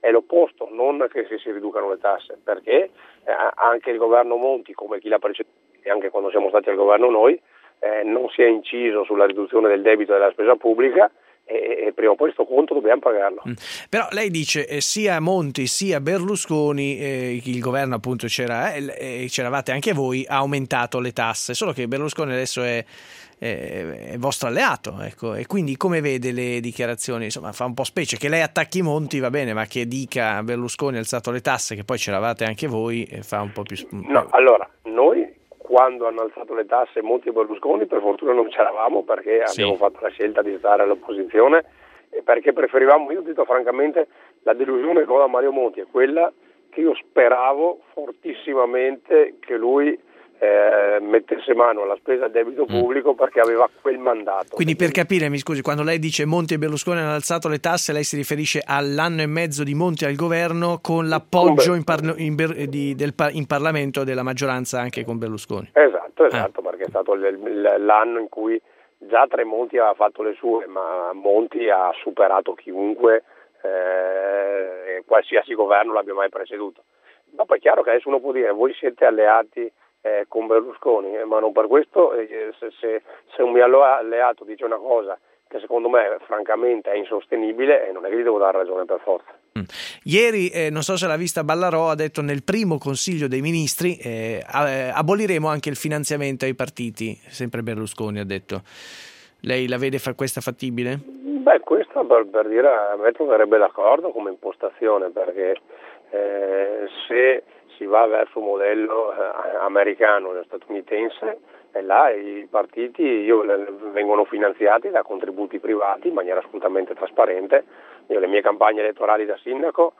è l'opposto, non che si riducano le tasse, perché anche il governo Monti, come chi l'ha preceduto e anche quando siamo stati al governo noi, non si è inciso sulla riduzione del debito e della spesa pubblica, e prima o poi sto conto dobbiamo pagarlo. Però lei dice sia Monti sia Berlusconi, il governo appunto c'eravate anche voi, ha aumentato le tasse, solo che Berlusconi adesso è vostro alleato, ecco, e quindi come vede le dichiarazioni? Insomma, fa un po' specie che lei attacchi Monti, va bene, ma che dica Berlusconi ha alzato le tasse, che poi c'eravate anche voi, fa un po' più... No, allora, noi quando hanno alzato le tasse Monti e Berlusconi per fortuna non c'eravamo, perché abbiamo fatto la scelta di stare all'opposizione e perché preferivamo, io ho detto francamente, la delusione che ho da Mario Monti è quella che io speravo fortissimamente che lui mettesse mano alla spesa a debito pubblico, perché aveva quel mandato. Quindi per capire, mi scusi, quando lei dice Monti e Berlusconi hanno alzato le tasse, lei si riferisce all'anno e mezzo di Monti al governo con l'appoggio in Parlamento della maggioranza anche con Berlusconi. Esatto, perché è stato l'anno in cui già Tremonti aveva fatto le sue, ma Monti ha superato chiunque, qualsiasi governo l'abbia mai preceduto. Ma poi è chiaro che adesso uno può dire voi siete alleati con Berlusconi, ma non per questo, se un mio alleato dice una cosa che secondo me francamente è insostenibile, non è che gli devo dare ragione per forza. Ieri, non so se l'ha vista Ballarò, ha detto nel primo Consiglio dei Ministri aboliremo anche il finanziamento ai partiti, sempre Berlusconi ha detto. Lei la vede questa fattibile? Beh, questo per dire, a me troverebbe d'accordo come impostazione, perché se si va verso un modello americano e statunitense, e là i partiti vengono finanziati da contributi privati in maniera assolutamente trasparente. Io le mie campagne elettorali da sindaco,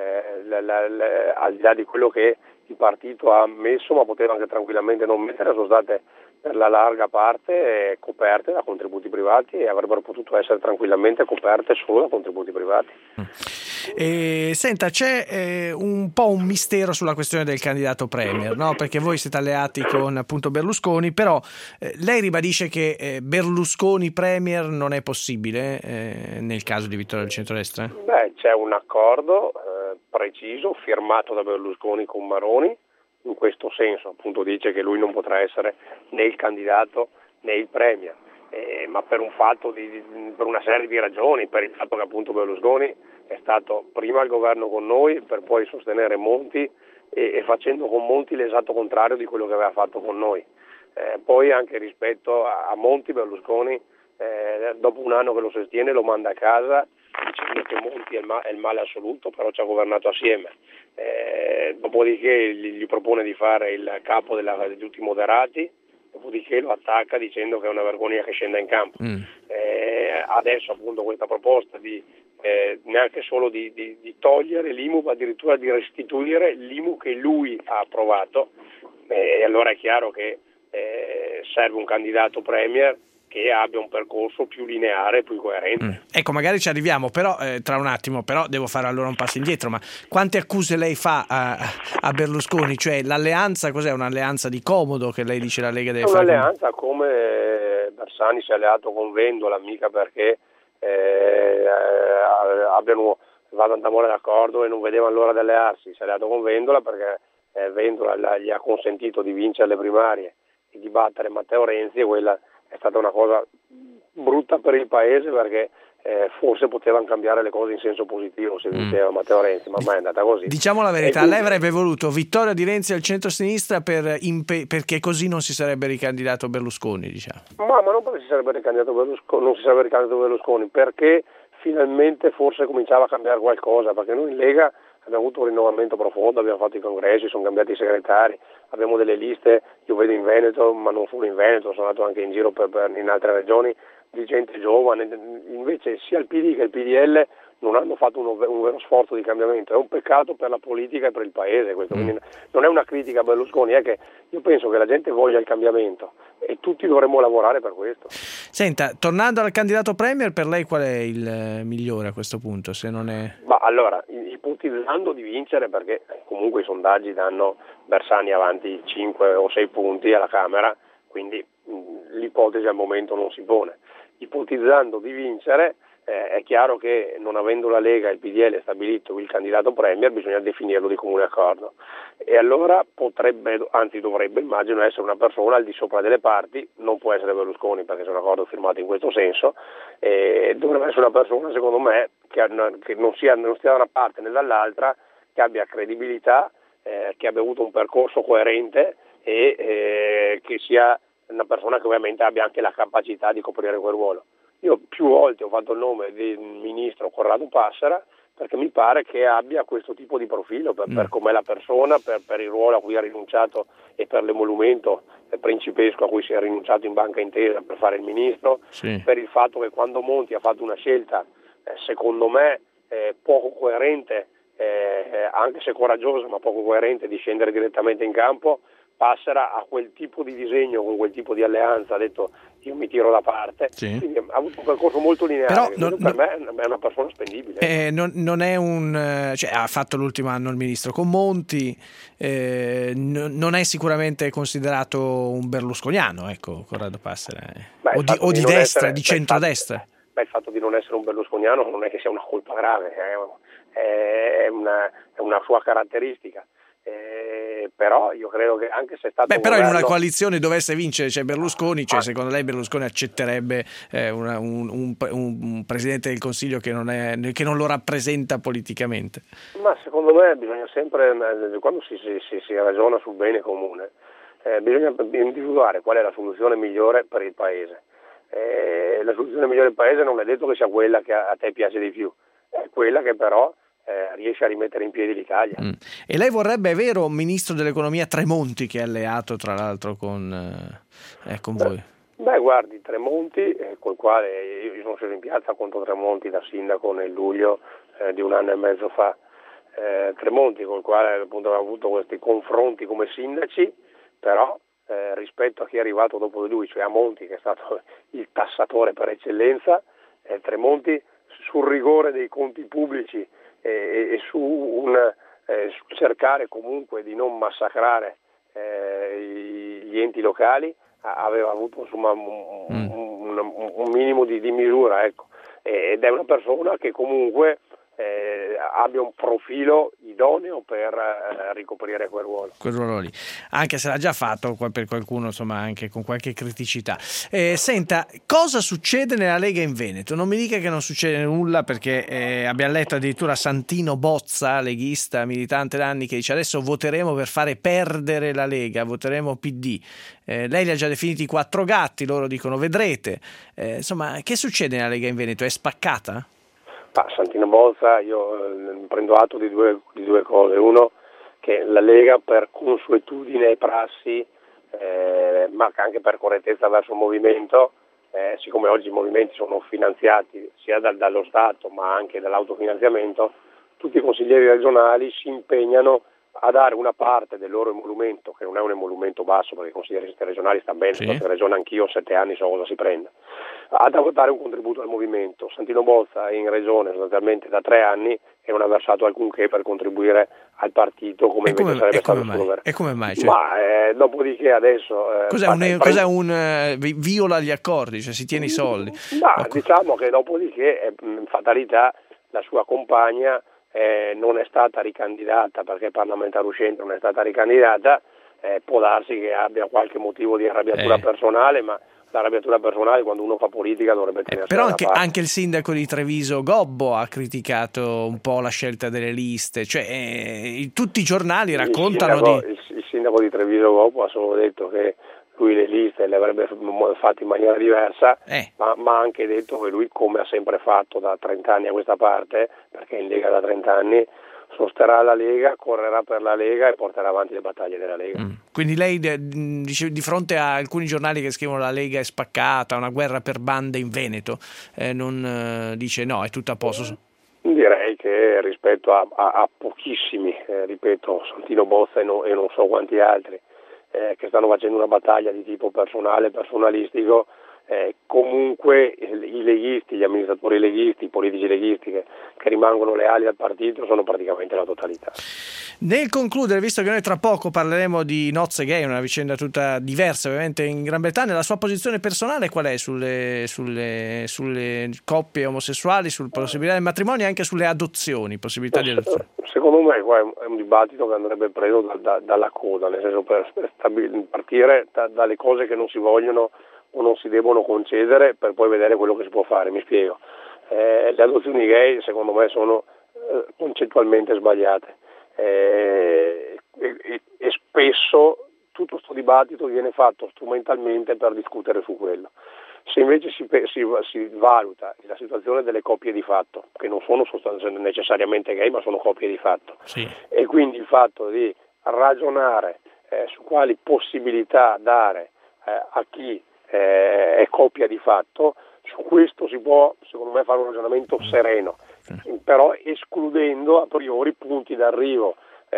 al di là di quello che il partito ha messo, ma poteva anche tranquillamente non mettere, sono state per la larga parte coperte da contributi privati e avrebbero potuto essere tranquillamente coperte solo da contributi privati. Senta, c'è un po' un mistero sulla questione del candidato premier, no? Perché voi siete alleati con appunto Berlusconi, però lei ribadisce che Berlusconi premier non è possibile nel caso di vittoria del centrodestra? Beh, c'è un accordo preciso firmato da Berlusconi con Maroni. In questo senso, appunto, dice che lui non potrà essere né il candidato né il premier, ma per un fatto per una serie di ragioni, per il fatto che appunto Berlusconi è stato prima al governo con noi per poi sostenere Monti e facendo con Monti l'esatto contrario di quello che aveva fatto con noi. Poi anche rispetto a Monti, Berlusconi dopo un anno che lo sostiene lo manda a casa dicendo che Monti è il male assoluto, però ci ha governato assieme. Dopodiché gli propone di fare il capo di tutti i moderati, dopodiché lo attacca dicendo che è una vergogna che scenda in campo. Adesso appunto questa proposta di neanche solo di togliere l'IMU, ma addirittura di restituire l'IMU che lui ha approvato, e allora è chiaro che serve un candidato premier che abbia un percorso più lineare e più coerente. Ecco, magari ci arriviamo, però tra un attimo, però devo fare allora un passo indietro, ma quante accuse lei fa a Berlusconi? Cioè l'alleanza, cos'è? Un'alleanza di comodo che lei dice la Lega deve fare? Un'alleanza come Bersani si è alleato con Vendola, mica perché vadano d'amore d'accordo e non vedevano l'ora di allearsi, si è alleato con Vendola perché Vendola gli ha consentito di vincere le primarie e di battere Matteo Renzi, e quella è stata una cosa brutta per il paese, perché forse potevano cambiare le cose in senso positivo se vinceva Matteo Renzi, ma mai è andata così. Diciamo la verità, lei avrebbe voluto vittoria di Renzi al centro-sinistra perché così non si sarebbe ricandidato Berlusconi, diciamo. Ma non perché si sarebbe ricandidato Berlusconi, non si sarebbe ricandidato Berlusconi, perché finalmente forse cominciava a cambiare qualcosa, perché noi in Lega abbiamo avuto un rinnovamento profondo, abbiamo fatto i congressi, sono cambiati i segretari, abbiamo delle liste, io vedo in Veneto, ma non solo in Veneto, sono andato anche in giro in altre regioni, di gente giovane. Invece sia il PD che il PDL non hanno fatto un vero sforzo di cambiamento. È un peccato per la politica e per il paese questo. Quindi non è una critica a Berlusconi, è che io penso che la gente voglia il cambiamento e tutti dovremmo lavorare per questo. Senta, tornando al candidato premier, per lei qual è il migliore a questo punto? Se non è... Allora, ipotizzando di vincere, perché comunque i sondaggi danno Bersani avanti 5 o 6 punti alla Camera, quindi l'ipotesi al momento non si pone. Ipotizzando di vincere, è chiaro che non avendo la Lega e il PDL stabilito il candidato premier bisogna definirlo di comune accordo, e allora potrebbe, anzi dovrebbe, immagino, essere una persona al di sopra delle parti, non può essere Berlusconi perché c'è un accordo firmato in questo senso, dovrebbe essere una persona, secondo me, che non stia da una parte né dall'altra, che abbia credibilità, che abbia avuto un percorso coerente e che sia una persona che ovviamente abbia anche la capacità di coprire quel ruolo. Io più volte ho fatto il nome del ministro Corrado Passera perché mi pare che abbia questo tipo di profilo per com'è la persona, per il ruolo a cui ha rinunciato e per l'emolumento principesco a cui si è rinunciato in Banca Intesa per fare il ministro, per il fatto che quando Monti ha fatto una scelta secondo me poco coerente, anche se coraggiosa ma poco coerente, di scendere direttamente in campo, Passera a quel tipo di disegno, con quel tipo di alleanza, ha detto io mi tiro da parte, quindi ha avuto un percorso molto lineare. Però per me è una persona spendibile. Non è cioè, ha fatto l'ultimo anno il ministro con Monti, non è sicuramente considerato un berlusconiano, ecco, Corrado Passera, o di destra, di centrodestra. Il fatto di non essere un berlusconiano non è che sia una colpa grave, è una sua caratteristica. Però io credo che anche se è stato però in una coalizione dovesse vincere Berlusconi, cioè secondo lei Berlusconi accetterebbe un presidente del Consiglio che non lo rappresenta politicamente? Ma secondo me bisogna sempre, quando si ragiona sul bene comune, bisogna individuare qual è la soluzione migliore per il paese. La soluzione migliore del paese non è detto che sia quella che a te piace di più, è quella che però riesce a rimettere in piedi l'Italia. E lei vorrebbe, è vero, un ministro dell'economia Tremonti, che è alleato tra l'altro con voi? Beh, guardi, Tremonti, col quale io sono sceso in piazza contro Tremonti da sindaco nel luglio di un anno e mezzo fa. Tremonti, col quale appunto aveva avuto questi confronti come sindaci, però rispetto a chi è arrivato dopo di lui, cioè a Monti, che è stato il tassatore per eccellenza, Tremonti sul rigore dei conti pubblici e su cercare comunque di non massacrare gli enti locali aveva avuto insomma un minimo di misura, ecco, ed è una persona che comunque abbia un profilo idoneo per ricoprire quel ruolo lì, anche se l'ha già fatto per qualcuno, insomma, anche con qualche criticità. Senta, cosa succede nella Lega in Veneto? Non mi dica che non succede nulla, perché abbiamo letto addirittura Santino Bozza, leghista, militante da anni, che dice adesso voteremo per fare perdere la Lega, voteremo PD. Lei li ha già definiti 4 gatti, loro dicono vedrete. Insomma, che succede nella Lega in Veneto? È spaccata? Santino Bozza, io prendo atto di due cose. Uno, che la Lega per consuetudine e prassi, ma anche per correttezza verso il movimento, siccome oggi i movimenti sono finanziati sia dallo Stato ma anche dall'autofinanziamento, tutti i consiglieri regionali si impegnano a dare una parte del loro emolumento, che non è un emolumento basso perché i consiglieri regionali stanno bene, in regione anch'io 7 anni so cosa si prende, a dare un contributo al movimento. Santino Bozza è in regione sostanzialmente da 3 anni e non ha versato alcunché per contribuire al partito come invece sarebbe stato suo governo. E come mai? Ma dopodiché adesso cos'è viola gli accordi, cioè si tiene i soldi? Diciamo che dopodiché fatalità la sua compagna non è stata ricandidata perché parlamentare uscente non è stata ricandidata, può darsi che abbia qualche motivo di arrabbiatura personale, ma l'arrabbiatura personale quando uno fa politica dovrebbe tenersi però anche il sindaco di Treviso Gobbo ha criticato un po' la scelta delle liste, cioè tutti i giornali raccontano il sindaco di Treviso Gobbo ha solo detto che lui le liste le avrebbe fatte in maniera diversa, ma ha anche detto che lui, come ha sempre fatto da 30 anni a questa parte, perché è in Lega da 30 anni, sosterrà la Lega, correrà per la Lega e porterà avanti le battaglie della Lega. Quindi lei dice, di fronte a alcuni giornali che scrivono la Lega è spaccata, una guerra per bande in Veneto, non dice no, è tutto a posto? Direi che rispetto a pochissimi, ripeto, Santino Bozza e non so quanti altri, che stanno facendo una battaglia di tipo personale, personalistico, comunque i leghisti, gli amministratori leghisti, i politici leghisti che rimangono leali al partito sono praticamente la totalità. Nel concludere, visto che noi tra poco parleremo di nozze gay, una vicenda tutta diversa ovviamente in Gran Bretagna, la sua posizione personale qual è sulle coppie omosessuali, sulla possibilità del matrimonio e anche sulle adozioni, possibilità di adozione? Secondo me qua è un dibattito che andrebbe preso dalla coda, nel senso per partire dalle cose che non si vogliono o non si devono concedere per poi vedere quello che si può fare. Mi spiego. Le adozioni gay secondo me sono concettualmente sbagliate e spesso tutto questo dibattito viene fatto strumentalmente per discutere su quello. Se invece si valuta la situazione delle coppie di fatto, che non sono necessariamente gay ma sono coppie di fatto, sì. E quindi il fatto di ragionare su quali possibilità dare a chi è coppia di fatto, su questo si può secondo me fare un ragionamento sereno, però escludendo a priori punti d'arrivo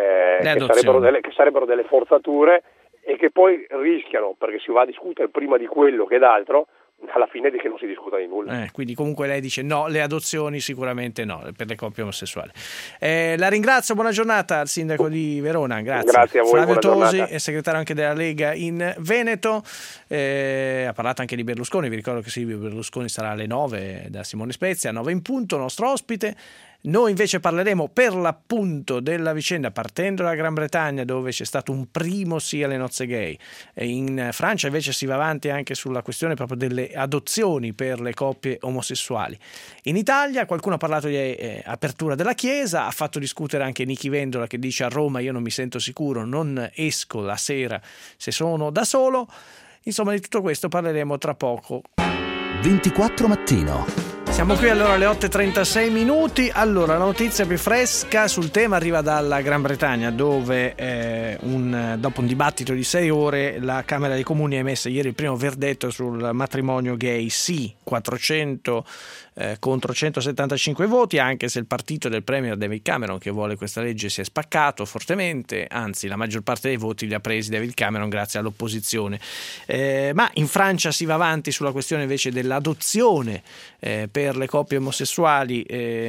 che sarebbero delle forzature e che poi rischiano, perché si va a discutere prima di quello che d'altro, alla fine di che non si discuta di nulla. Quindi comunque lei dice no, le adozioni sicuramente no, per le coppie omosessuali. La ringrazio, buona giornata al sindaco di Verona, grazie. Grazie a voi, Flavio Tosi giornata. È segretario anche della Lega in Veneto, ha parlato anche di Berlusconi, vi ricordo che Silvio Berlusconi sarà alle 9 da Simone Spezia, 9 in punto, nostro ospite. Noi invece parleremo per l'appunto della vicenda partendo dalla Gran Bretagna, dove c'è stato un primo sì alle nozze gay. In Francia invece si va avanti anche sulla questione proprio delle adozioni per le coppie omosessuali. In Italia qualcuno ha parlato di apertura della Chiesa, ha fatto discutere anche Nichi Vendola che dice: a Roma io non mi sento sicuro, non esco la sera se sono da solo. Insomma, di tutto questo parleremo tra poco. 24 mattino. Siamo qui allora alle 8:36 minuti. Allora, la notizia più fresca sul tema arriva dalla Gran Bretagna, dove dopo un dibattito di 6 ore la Camera dei Comuni ha emesso ieri il primo verdetto sul matrimonio gay. Sì, 400 contro 175 voti, anche se il partito del Premier David Cameron, che vuole questa legge, si è spaccato fortemente, anzi la maggior parte dei voti li ha presi David Cameron grazie all'opposizione. Ma in Francia si va avanti sulla questione invece dell'adozione per le coppie omosessuali,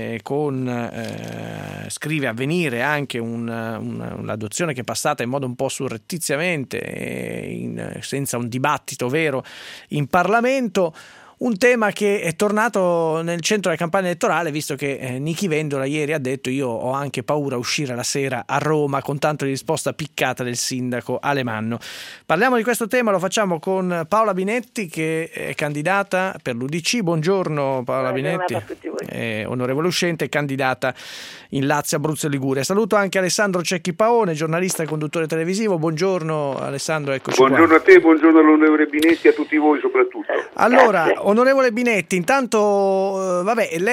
scrive Avvenire anche un'adozione che è passata in modo un po' surrettiziamente, senza un dibattito vero in Parlamento. Un tema che è tornato nel centro della campagna elettorale, visto che Nichi Vendola ieri ha detto: io ho anche paura a uscire la sera a Roma, con tanto di risposta piccata del sindaco Alemanno. Parliamo di questo tema, lo facciamo con Paola Binetti, che è candidata per l'UDC. Buongiorno Paola Binetti, onorevole uscente, candidata in Lazio, Abruzzo e Liguria. Saluto anche Alessandro Cecchi Paone, giornalista e conduttore televisivo. Buongiorno Alessandro, eccoci buongiorno qua. A te, buongiorno all'onorevole Binetti e a tutti voi soprattutto. Allora, onorevole Binetti, intanto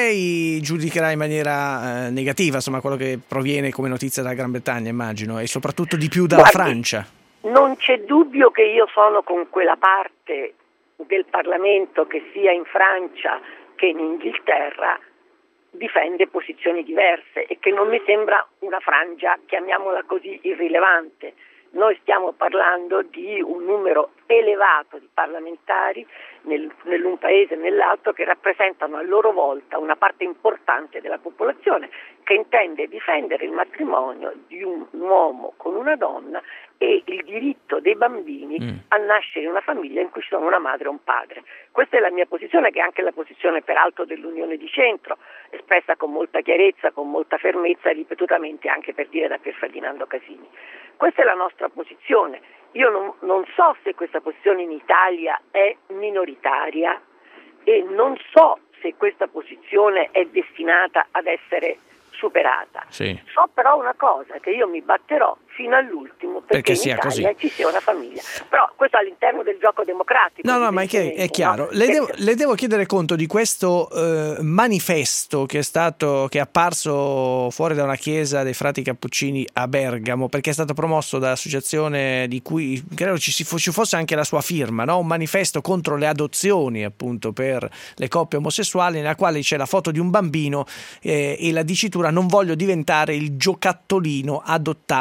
lei giudicherà in maniera negativa insomma quello che proviene come notizia dalla Gran Bretagna, immagino, e soprattutto di più dalla Francia. Non c'è dubbio che io sono con quella parte del Parlamento che sia in Francia che in Inghilterra difende posizioni diverse e che non mi sembra una frangia, chiamiamola così, irrilevante. Noi stiamo parlando di un numero elevato di parlamentari nell'un paese e nell'altro che rappresentano a loro volta una parte importante della popolazione che intende difendere il matrimonio di un uomo con una donna e il diritto dei bambini a nascere in una famiglia in cui ci sono una madre e un padre. Questa è la mia posizione, che è anche la posizione peraltro dell'Unione di Centro, espressa con molta chiarezza, con molta fermezza, ripetutamente anche per dire da Pier Ferdinando Casini. Questa è la nostra posizione. Io non so se questa posizione in Italia è minoritaria e non so se questa posizione è destinata ad essere superata. Sì. So però una cosa, che io mi batterò fino all'ultimo perché in Italia così ci sia una famiglia. Però questo all'interno del gioco democratico. No, ma è chiaro. No? Le devo chiedere conto di questo manifesto che è apparso fuori da una chiesa dei frati cappuccini a Bergamo, perché è stato promosso dall'associazione di cui credo ci fosse anche la sua firma, no? Un manifesto contro le adozioni appunto per le coppie omosessuali, nella quale c'è la foto di un bambino e la dicitura: non voglio diventare il giocattolino adottabile da una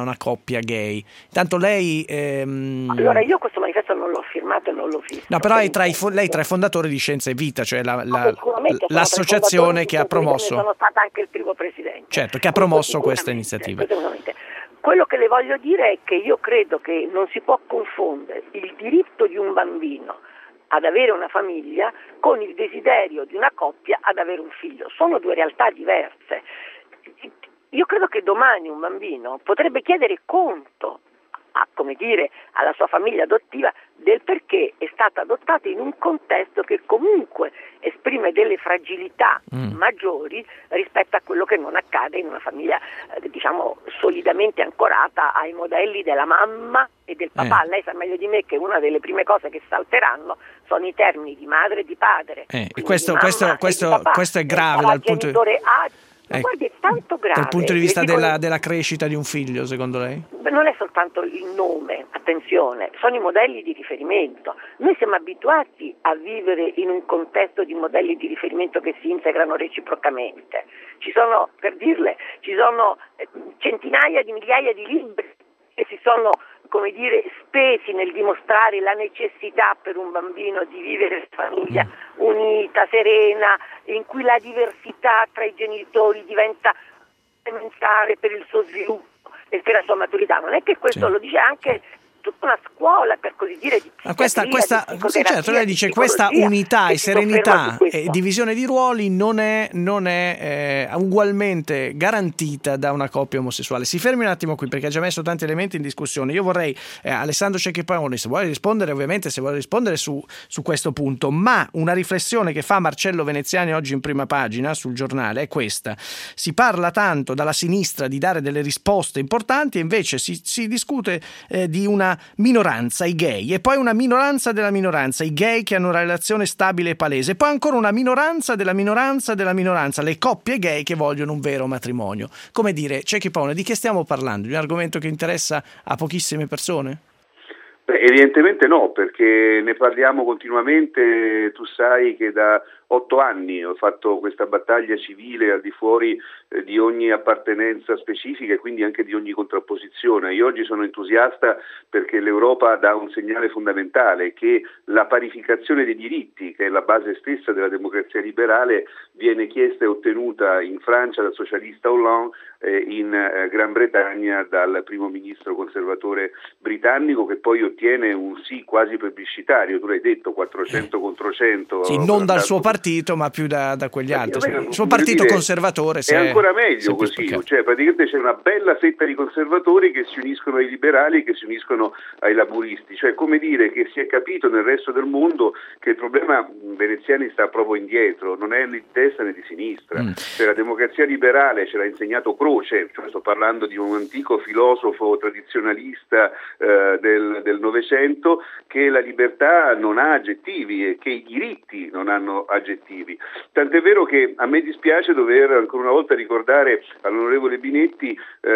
una coppia gay. Tanto lei... Allora, io questo manifesto non l'ho firmato e non l'ho visto. No, però lei tra i fondatori di Scienza e Vita, cioè l'associazione che ha promosso... Sono stata anche il primo presidente. Certo, che ha promosso questa iniziativa. Quello che le voglio dire è che io credo che non si può confondere il diritto di un bambino ad avere una famiglia con il desiderio di una coppia ad avere un figlio. Sono due realtà diverse. Io credo che domani un bambino potrebbe chiedere conto alla sua famiglia adottiva del perché è stata adottata in un contesto che comunque esprime delle fragilità maggiori rispetto a quello che non accade in una famiglia solidamente ancorata ai modelli della mamma e del papà. Lei sa meglio di me che una delle prime cose che salteranno sono i termini di madre e di padre. E questo è grave dal punto di vista... Guardi, è tanto grave. Dal punto di vista della crescita di un figlio, secondo lei? Non è soltanto il nome, attenzione, sono i modelli di riferimento. Noi siamo abituati a vivere in un contesto di modelli di riferimento che si integrano reciprocamente. Ci sono centinaia di migliaia di libri che si sono, spesi nel dimostrare la necessità per un bambino di vivere in famiglia unita, serena, in cui la diversità tra i genitori diventa elementare per il suo sviluppo e per la sua maturità. Non è che questo lo dice anche tutta una scuola, per così dire, di certo, lei dice questa unità e serenità e divisione di ruoli non è ugualmente garantita da una coppia omosessuale. Si fermi un attimo qui perché ha già messo tanti elementi in discussione. Io vorrei, Alessandro Cecchi Paoni, se vuole rispondere su questo punto, ma una riflessione che fa Marcello Veneziani oggi in prima pagina sul Giornale è questa: si parla tanto dalla sinistra di dare delle risposte importanti e invece si discute di una minoranza, i gay, e poi una minoranza della minoranza, i gay che hanno una relazione stabile e palese, e poi ancora una minoranza della minoranza della minoranza, le coppie gay che vogliono un vero matrimonio. Come dire, Cecchi Paoni, di che stiamo parlando? Di un argomento che interessa a pochissime persone? Evidentemente no, perché ne parliamo continuamente. Tu sai che da 8 anni ho fatto questa battaglia civile al di fuori di ogni appartenenza specifica e quindi anche di ogni contrapposizione. Io oggi sono entusiasta perché l'Europa dà un segnale fondamentale, che la parificazione dei diritti, che è la base stessa della democrazia liberale, viene chiesta e ottenuta in Francia dal socialista Hollande, in Gran Bretagna dal primo ministro conservatore britannico, che poi ottiene un sì quasi plebiscitario. Tu l'hai detto, 400 contro 100. Sì, non dal suo partito, ma più da quegli altri. Il suo partito conservatore è ancora meglio così, cioè praticamente c'è una bella fetta di conservatori che si uniscono ai liberali, che si uniscono ai laburisti, cioè come dire che si è capito nel resto del mondo che il problema Veneziani sta proprio indietro, non è né di destra né di sinistra. Cioè, la democrazia liberale ce l'ha insegnato Croce, cioè sto parlando di un antico filosofo tradizionalista del Novecento, che la libertà non ha aggettivi e che i diritti non hanno aggettivi. Tant'è vero che a me dispiace dover ancora una volta ricordare all'onorevole Binetti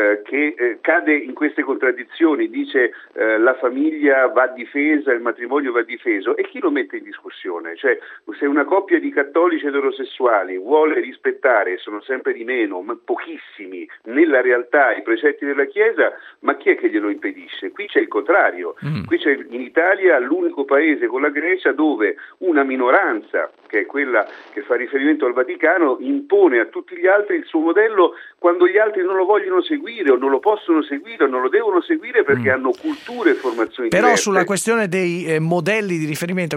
che cade in queste contraddizioni, dice la famiglia va difesa, il matrimonio va difeso, e chi lo mette in discussione? Cioè, se una coppia di cattolici eterosessuali vuole rispettare, sono sempre di meno, ma pochissimi nella realtà, i precetti della Chiesa, ma chi è che glielo impedisce? Qui c'è il contrario, qui c'è in Italia l'unico paese con la Grecia dove una minoranza, che è quella che fa riferimento al Vaticano, impone a tutti gli altri il suo modello quando gli altri non lo vogliono seguire o non lo possono seguire o non lo devono seguire perché hanno culture e formazioni Però diverse. Sulla questione dei modelli di riferimento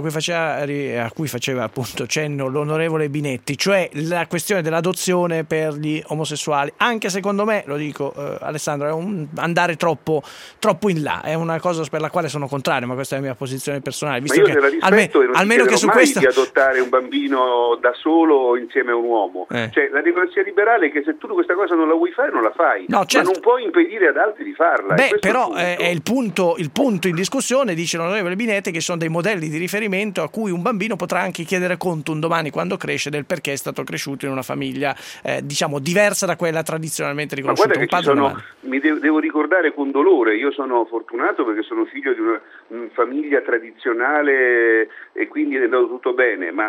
a cui faceva appunto cenno l'onorevole Binetti, cioè la questione dell'adozione per gli omosessuali, anche secondo me, lo dico Alessandro, è un andare troppo in là, è una cosa per la quale sono contrario, ma questa è la mia posizione personale, visto ma io che almeno che su mai questo di adottare un bambino da solo o insieme a un uomo, cioè la democrazia liberale è che se tu questa cosa non la vuoi fare non la fai, no, certo. Ma non puoi impedire ad altri di farla. Però è il punto in discussione, dice l'onorevole Binetti, che sono dei modelli di riferimento a cui un bambino potrà anche chiedere conto un domani quando cresce del perché è stato cresciuto in una famiglia diversa da quella tradizionalmente riconosciuta. Mi devo ricordare con dolore, io sono fortunato perché sono figlio di una famiglia tradizionale e quindi è andato tutto bene, ma tu sai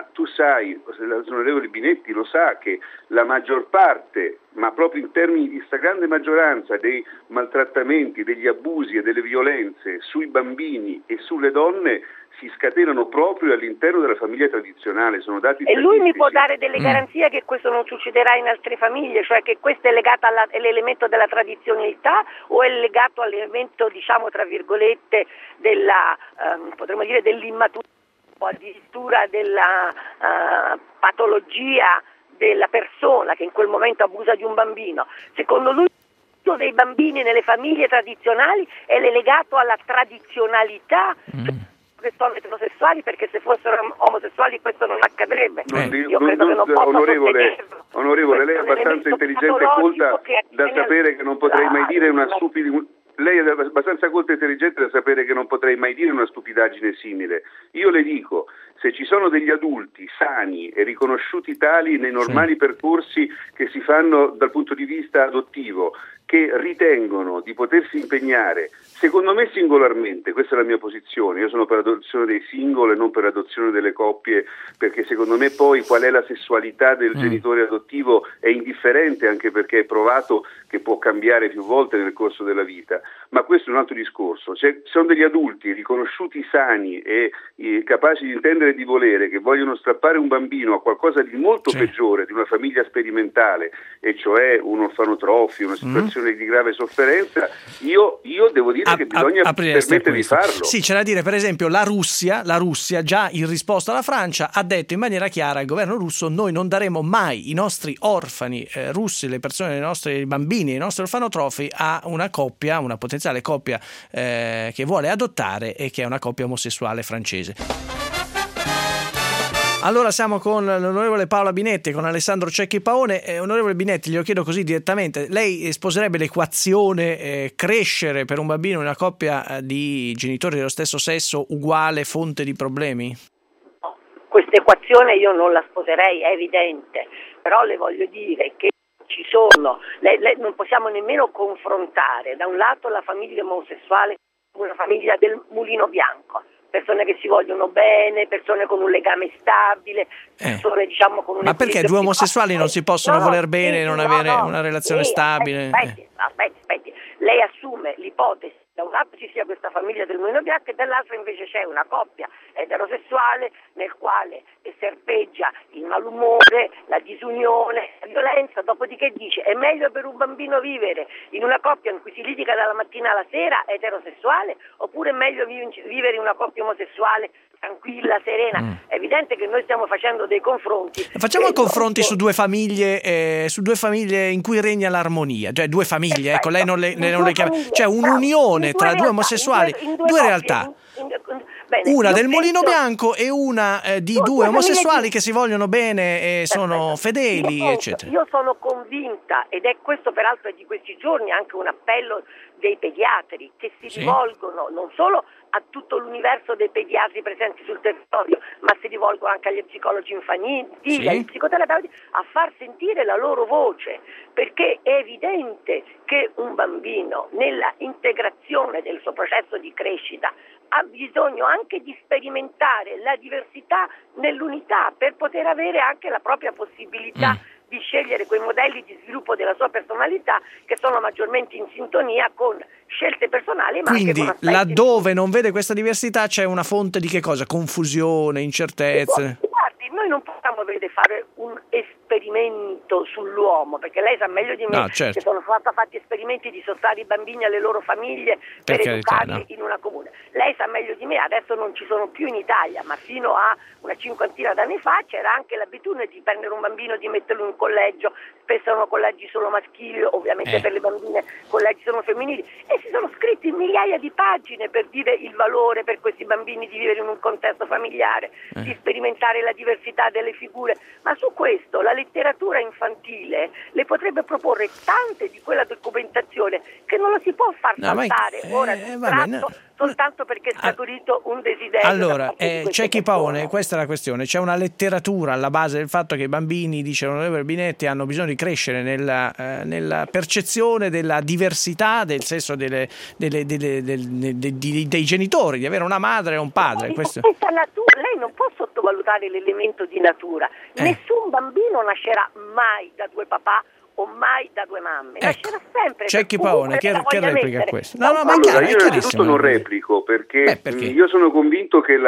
sai, l'onorevole Binetti lo sa, che la maggior parte, ma proprio in termini di stragrande maggioranza, dei maltrattamenti, degli abusi e delle violenze sui bambini e sulle donne si scatenano proprio all'interno della famiglia tradizionale, sono dati statistici. E lui mi può dare delle garanzie che questo non succederà in altre famiglie, cioè che questo è legato all'elemento della tradizionalità o è legato all'elemento, diciamo tra virgolette, della potremmo dire dell'immaturità o addirittura della patologia della persona che in quel momento abusa di un bambino? Secondo lui dei bambini nelle famiglie tradizionali è legato alla tradizionalità che sono eterosessuali, perché se fossero omosessuali questo non accadrebbe. Io credo che non possa onorevole, lei è abbastanza intelligente e colta da sapere che non potrei mai dire una stupida. Lei è abbastanza colta e intelligente da sapere che non potrei mai dire una stupidaggine simile. Io le dico, se ci sono degli adulti sani e riconosciuti tali nei normali percorsi che si fanno dal punto di vista adottivo, che ritengono di potersi impegnare, secondo me singolarmente, questa è la mia posizione, io sono per l'adozione dei singoli e non per l'adozione delle coppie, perché secondo me poi qual è la sessualità del genitore adottivo è indifferente, anche perché è provato che può cambiare più volte nel corso della vita, ma questo è un altro discorso. Sono degli adulti riconosciuti sani e capaci di intendere e di volere, che vogliono strappare un bambino a qualcosa di molto peggiore, di una famiglia sperimentale, e cioè un orfanotrofio, una situazione di grave sofferenza. Io devo dire che bisogna permettere di farlo. Sì, c'è da dire, per esempio, la Russia già in risposta alla Francia ha detto in maniera chiara al governo russo: noi non daremo mai i nostri orfani russi, le persone, i nostri bambini, i nostri orfanotrofi a una coppia, una potenziale coppia che vuole adottare e che è una coppia omosessuale francese. Allora siamo con l'onorevole Paola Binetti, con Alessandro Cecchi Paone. Onorevole Binetti, glielo chiedo così direttamente: lei sposerebbe l'equazione crescere per un bambino in una coppia di genitori dello stesso sesso uguale fonte di problemi? No, questa equazione io non la sposerei, è evidente, però le voglio dire che ci sono, non possiamo nemmeno confrontare da un lato la famiglia omosessuale con una famiglia del mulino bianco. Persone che si vogliono bene, persone con un legame stabile, persone diciamo con un... Ma perché due omosessuali non si possono voler bene e non avere una relazione stabile? Aspetti, lei assume l'ipotesi da un lato ci sia questa famiglia del mulino bianco e dall'altro invece c'è una coppia eterosessuale nel quale serpeggia il malumore, la disunione, la violenza, dopodiché dice: è meglio per un bambino vivere in una coppia in cui si litiga dalla mattina alla sera eterosessuale, oppure è meglio vivere in una coppia omosessuale tranquilla, serena. È evidente che noi stiamo facendo dei confronti. Facciamo confronti su due famiglie in cui regna l'armonia, cioè due famiglie, ecco, lei non le chiama, cioè un'unione tra due omosessuali, due realtà. Bene, una del mulino bianco e una di due omosessuali che si vogliono bene e sono fedeli, eccetera. Io sono convinta, ed è questo peraltro è di questi giorni anche un appello dei pediatri che si rivolgono non solo a tutto l'universo dei pediatri presenti sul territorio, ma si rivolgono anche agli psicologi infantili, agli psicoterapeuti, a far sentire la loro voce, perché è evidente che un bambino nella integrazione del suo processo di crescita ha bisogno anche di sperimentare la diversità nell'unità per poter avere anche la propria possibilità di scegliere quei modelli di sviluppo della sua personalità che sono maggiormente in sintonia con scelte personali, ma quindi anche con laddove non vede questa diversità c'è una fonte di che cosa? Confusione, incertezze. Guardi, noi non possiamo fare un esperimento sull'uomo, perché lei sa meglio di me che sono fatti esperimenti di sottrarre i bambini alle loro famiglie per educarli in una comune. Lei sa meglio di me, adesso non ci sono più in Italia, ma fino a una cinquantina d'anni fa c'era anche l'abitudine di prendere un bambino e di metterlo in un collegio, spesso erano collegi solo maschili, ovviamente per le bambine collegi solo femminili, e si sono scritti migliaia di pagine per dire il valore per questi bambini di vivere in un contesto familiare, di sperimentare la diversità delle figure, ma su questo la letteratura infantile le potrebbe proporre tante di quella documentazione che non lo si può far saltare ora soltanto perché è scaturito un desiderio. Allora, Cecchi Paone, questa è la questione. C'è una letteratura alla base del fatto che i bambini, dice l'onorevole Binetti, hanno bisogno di crescere nella percezione della diversità del sesso dei genitori, di avere una madre e un padre. Questo... Lei non può sottovalutare l'elemento di natura. Nessun bambino nascerà mai da due papà o mai da due mamme. Nascerà sempre. Cecchi Paone, che replica questo? No, ma allora, io innanzitutto non replico perché io sono convinto che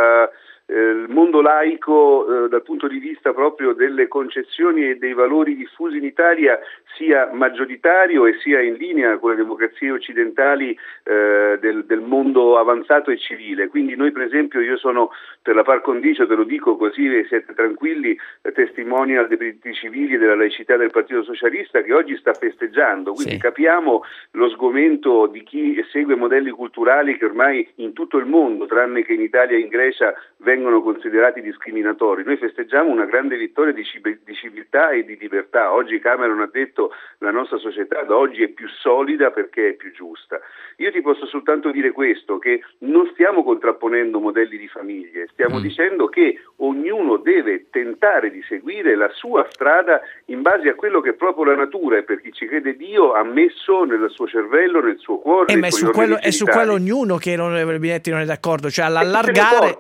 il mondo laico dal punto di vista proprio delle concezioni e dei valori diffusi in Italia sia maggioritario e sia in linea con le democrazie occidentali del mondo avanzato e civile. Quindi noi, per esempio, io sono per la par condicio, te lo dico così siete tranquilli, testimonial dei diritti civili e della laicità del Partito Socialista, che oggi sta festeggiando, quindi capiamo lo sgomento di chi segue modelli culturali che ormai in tutto il mondo, tranne che in Italia e in Grecia, vengono considerati discriminatori. Noi festeggiamo una grande vittoria di civiltà e di libertà. Oggi Cameron ha detto la nostra società da oggi è più solida perché è più giusta. Io ti posso soltanto dire questo, che non stiamo contrapponendo modelli di famiglie, stiamo dicendo che ognuno deve tentare di seguire la sua strada in base a quello che è proprio la natura e per chi ci crede Dio ha messo nel suo cervello, nel suo cuore. Ma è su quello ognuno che l'onorevole Binetti non è d'accordo, cioè all'allargare...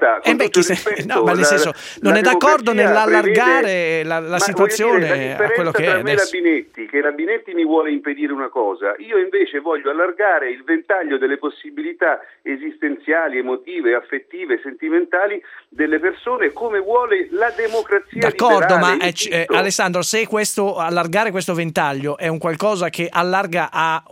No, ma nel senso, non è d'accordo nell'allargare la situazione a quello che è adesso. La Binetti mi vuole impedire una cosa, io invece voglio allargare il ventaglio delle possibilità esistenziali, emotive, affettive, sentimentali delle persone come vuole la democrazia D'accordo, liberale. ma Alessandro, se allargare questo ventaglio è un qualcosa che allarga a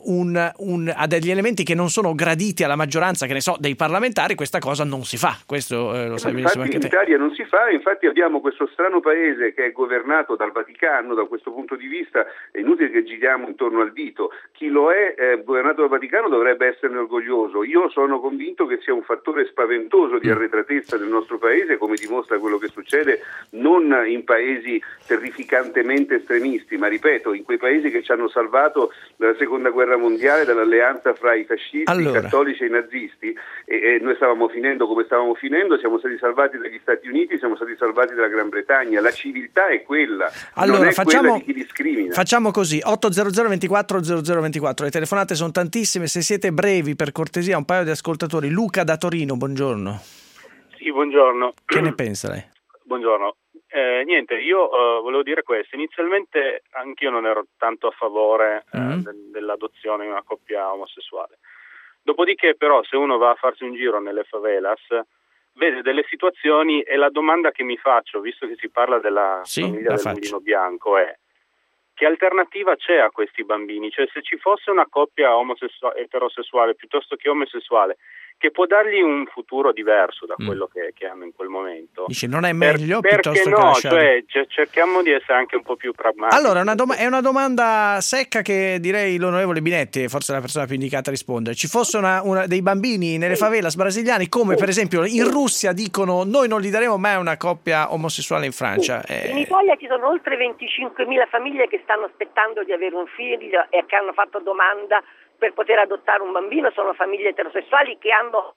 degli elementi che non sono graditi alla maggioranza, che ne so, dei parlamentari, questa cosa non si fa. Questo lo sai benissimo anche te. In Italia non si fa, infatti abbiamo questo strano paese che è governato dal Vaticano. Da questo punto di vista è inutile che giriamo intorno al dito. Chi lo è governato dal Vaticano dovrebbe esserne orgoglioso. Io sono convinto che sia un fattore spaventoso di arretratezza del nostro paese, come dimostra quello che succede non in paesi terrificantemente estremisti, ma ripeto, in quei paesi che ci hanno salvato dalla seconda guerra mondiale, dall'alleanza fra i fascisti, i cattolici e i nazisti, e noi stavamo finendo come stavamo finendo, siamo stati salvati dagli Stati Uniti, siamo stati salvati dalla Gran Bretagna. La civiltà è quella, non è quella di chi discrimina. Facciamo così, 800 24 0024, le telefonate sono tantissime, se siete brevi per cortesia, un paio di ascoltatori. Luca da Torino, buongiorno. Sì, buongiorno. Che ne pensa lei? Buongiorno. Niente, io volevo dire questo. Inizialmente anch'io non ero tanto a favore dell'adozione di una coppia omosessuale. Dopodiché però se uno va a farsi un giro nelle favelas vede delle situazioni e la domanda che mi faccio, visto che si parla della famiglia del mulino bianco, è: che alternativa c'è a questi bambini? Cioè, se ci fosse una coppia eterosessuale piuttosto che omosessuale che può dargli un futuro diverso da quello che hanno in quel momento. Dice, non è meglio piuttosto perché che no? lasciare? Cioè, cerchiamo di essere anche un po' più pragmatici. Allora, è una domanda secca che direi l'onorevole Binetti, forse la persona più indicata a rispondere. Ci fosse dei bambini nelle favelas brasiliane, come per esempio in Russia dicono noi non gli daremo mai una coppia omosessuale in Francia. In Italia ci sono oltre 25.000 famiglie che stanno aspettando di avere un figlio e che hanno fatto domanda per poter adottare un bambino. Sono famiglie eterosessuali che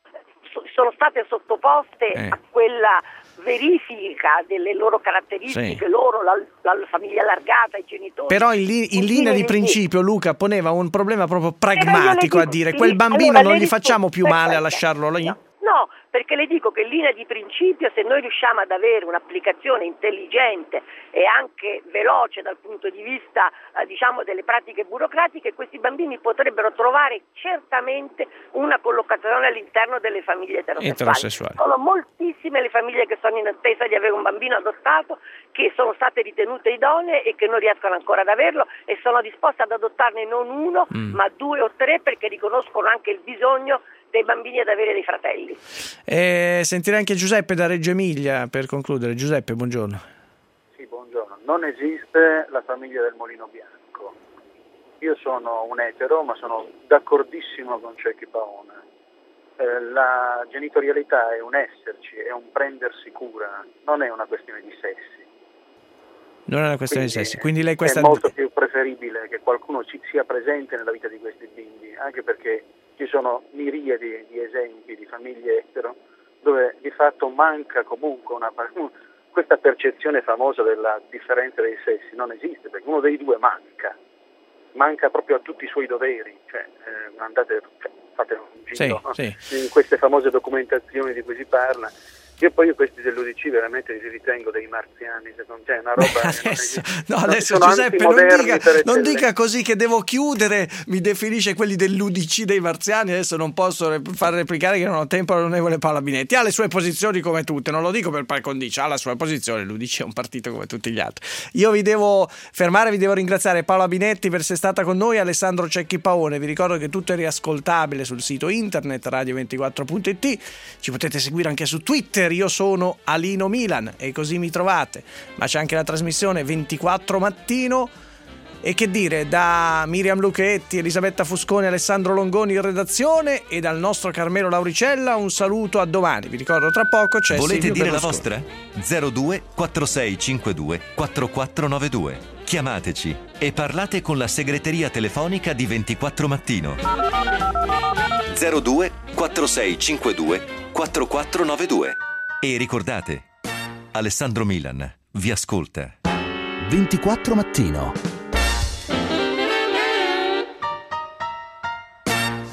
sono state sottoposte a quella verifica delle loro caratteristiche, la famiglia allargata, i genitori. Però in linea di principio Luca poneva un problema proprio pragmatico, a dire quel bambino non gli facciamo più male a lasciarlo lì? No, perché le dico che in linea di principio, se noi riusciamo ad avere un'applicazione intelligente e anche veloce dal punto di vista delle pratiche burocratiche, questi bambini potrebbero trovare certamente una collocazione all'interno delle famiglie eterosessuali. Sono moltissime le famiglie che sono in attesa di avere un bambino adottato, che sono state ritenute idonee e che non riescono ancora ad averlo, e sono disposte ad adottarne non uno ma 2 o 3, perché riconoscono anche il bisogno dei bambini ad avere dei fratelli. Sentirei anche Giuseppe da Reggio Emilia per concludere. Giuseppe, buongiorno. Sì, buongiorno. Non esiste la famiglia del mulino bianco. Io sono un etero, ma sono d'accordissimo con Cecchi Paone. La genitorialità è un esserci, è un prendersi cura, non è una questione di sessi. Non è una questione di sessi. Quindi lei è molto più preferibile che qualcuno sia presente nella vita di questi bimbi, anche perché ci sono miriadi di esempi di famiglie etero dove di fatto manca comunque questa percezione famosa della differenza dei sessi, non esiste, perché uno dei due manca proprio a tutti i suoi doveri, fate un giro in queste famose documentazioni di cui si parla. Io poi questi dell'UDC veramente li ritengo dei marziani, secondo me è una roba adesso Giuseppe non dica così che devo chiudere, mi definisce quelli dell'UDC dei marziani, adesso non posso far replicare che non ho tempo all'onorevole Paola Binetti, ha le sue posizioni come tutte, non lo dico per par condicio, ha la sua posizione, l'UDC è un partito come tutti gli altri. Io vi devo fermare, vi devo ringraziare Paola Binetti per essere stata con noi, Alessandro Cecchi Paone, vi ricordo che tutto è riascoltabile sul sito internet radio24.it, ci potete seguire anche su Twitter, io sono Alino Milan e così mi trovate, ma c'è anche la trasmissione 24 Mattino e che dire, da Miriam Luchetti, Elisabetta Fusconi, Alessandro Longoni in redazione e dal nostro Carmelo Lauricella un saluto, a domani, vi ricordo tra poco c'è Volete Silvio dire Berlusconi. La vostra? 02 4652 4492. Chiamateci e parlate con la segreteria telefonica di 24 Mattino. 02 4652 4492. E ricordate, Alessandro Milan vi ascolta. 24 Mattino.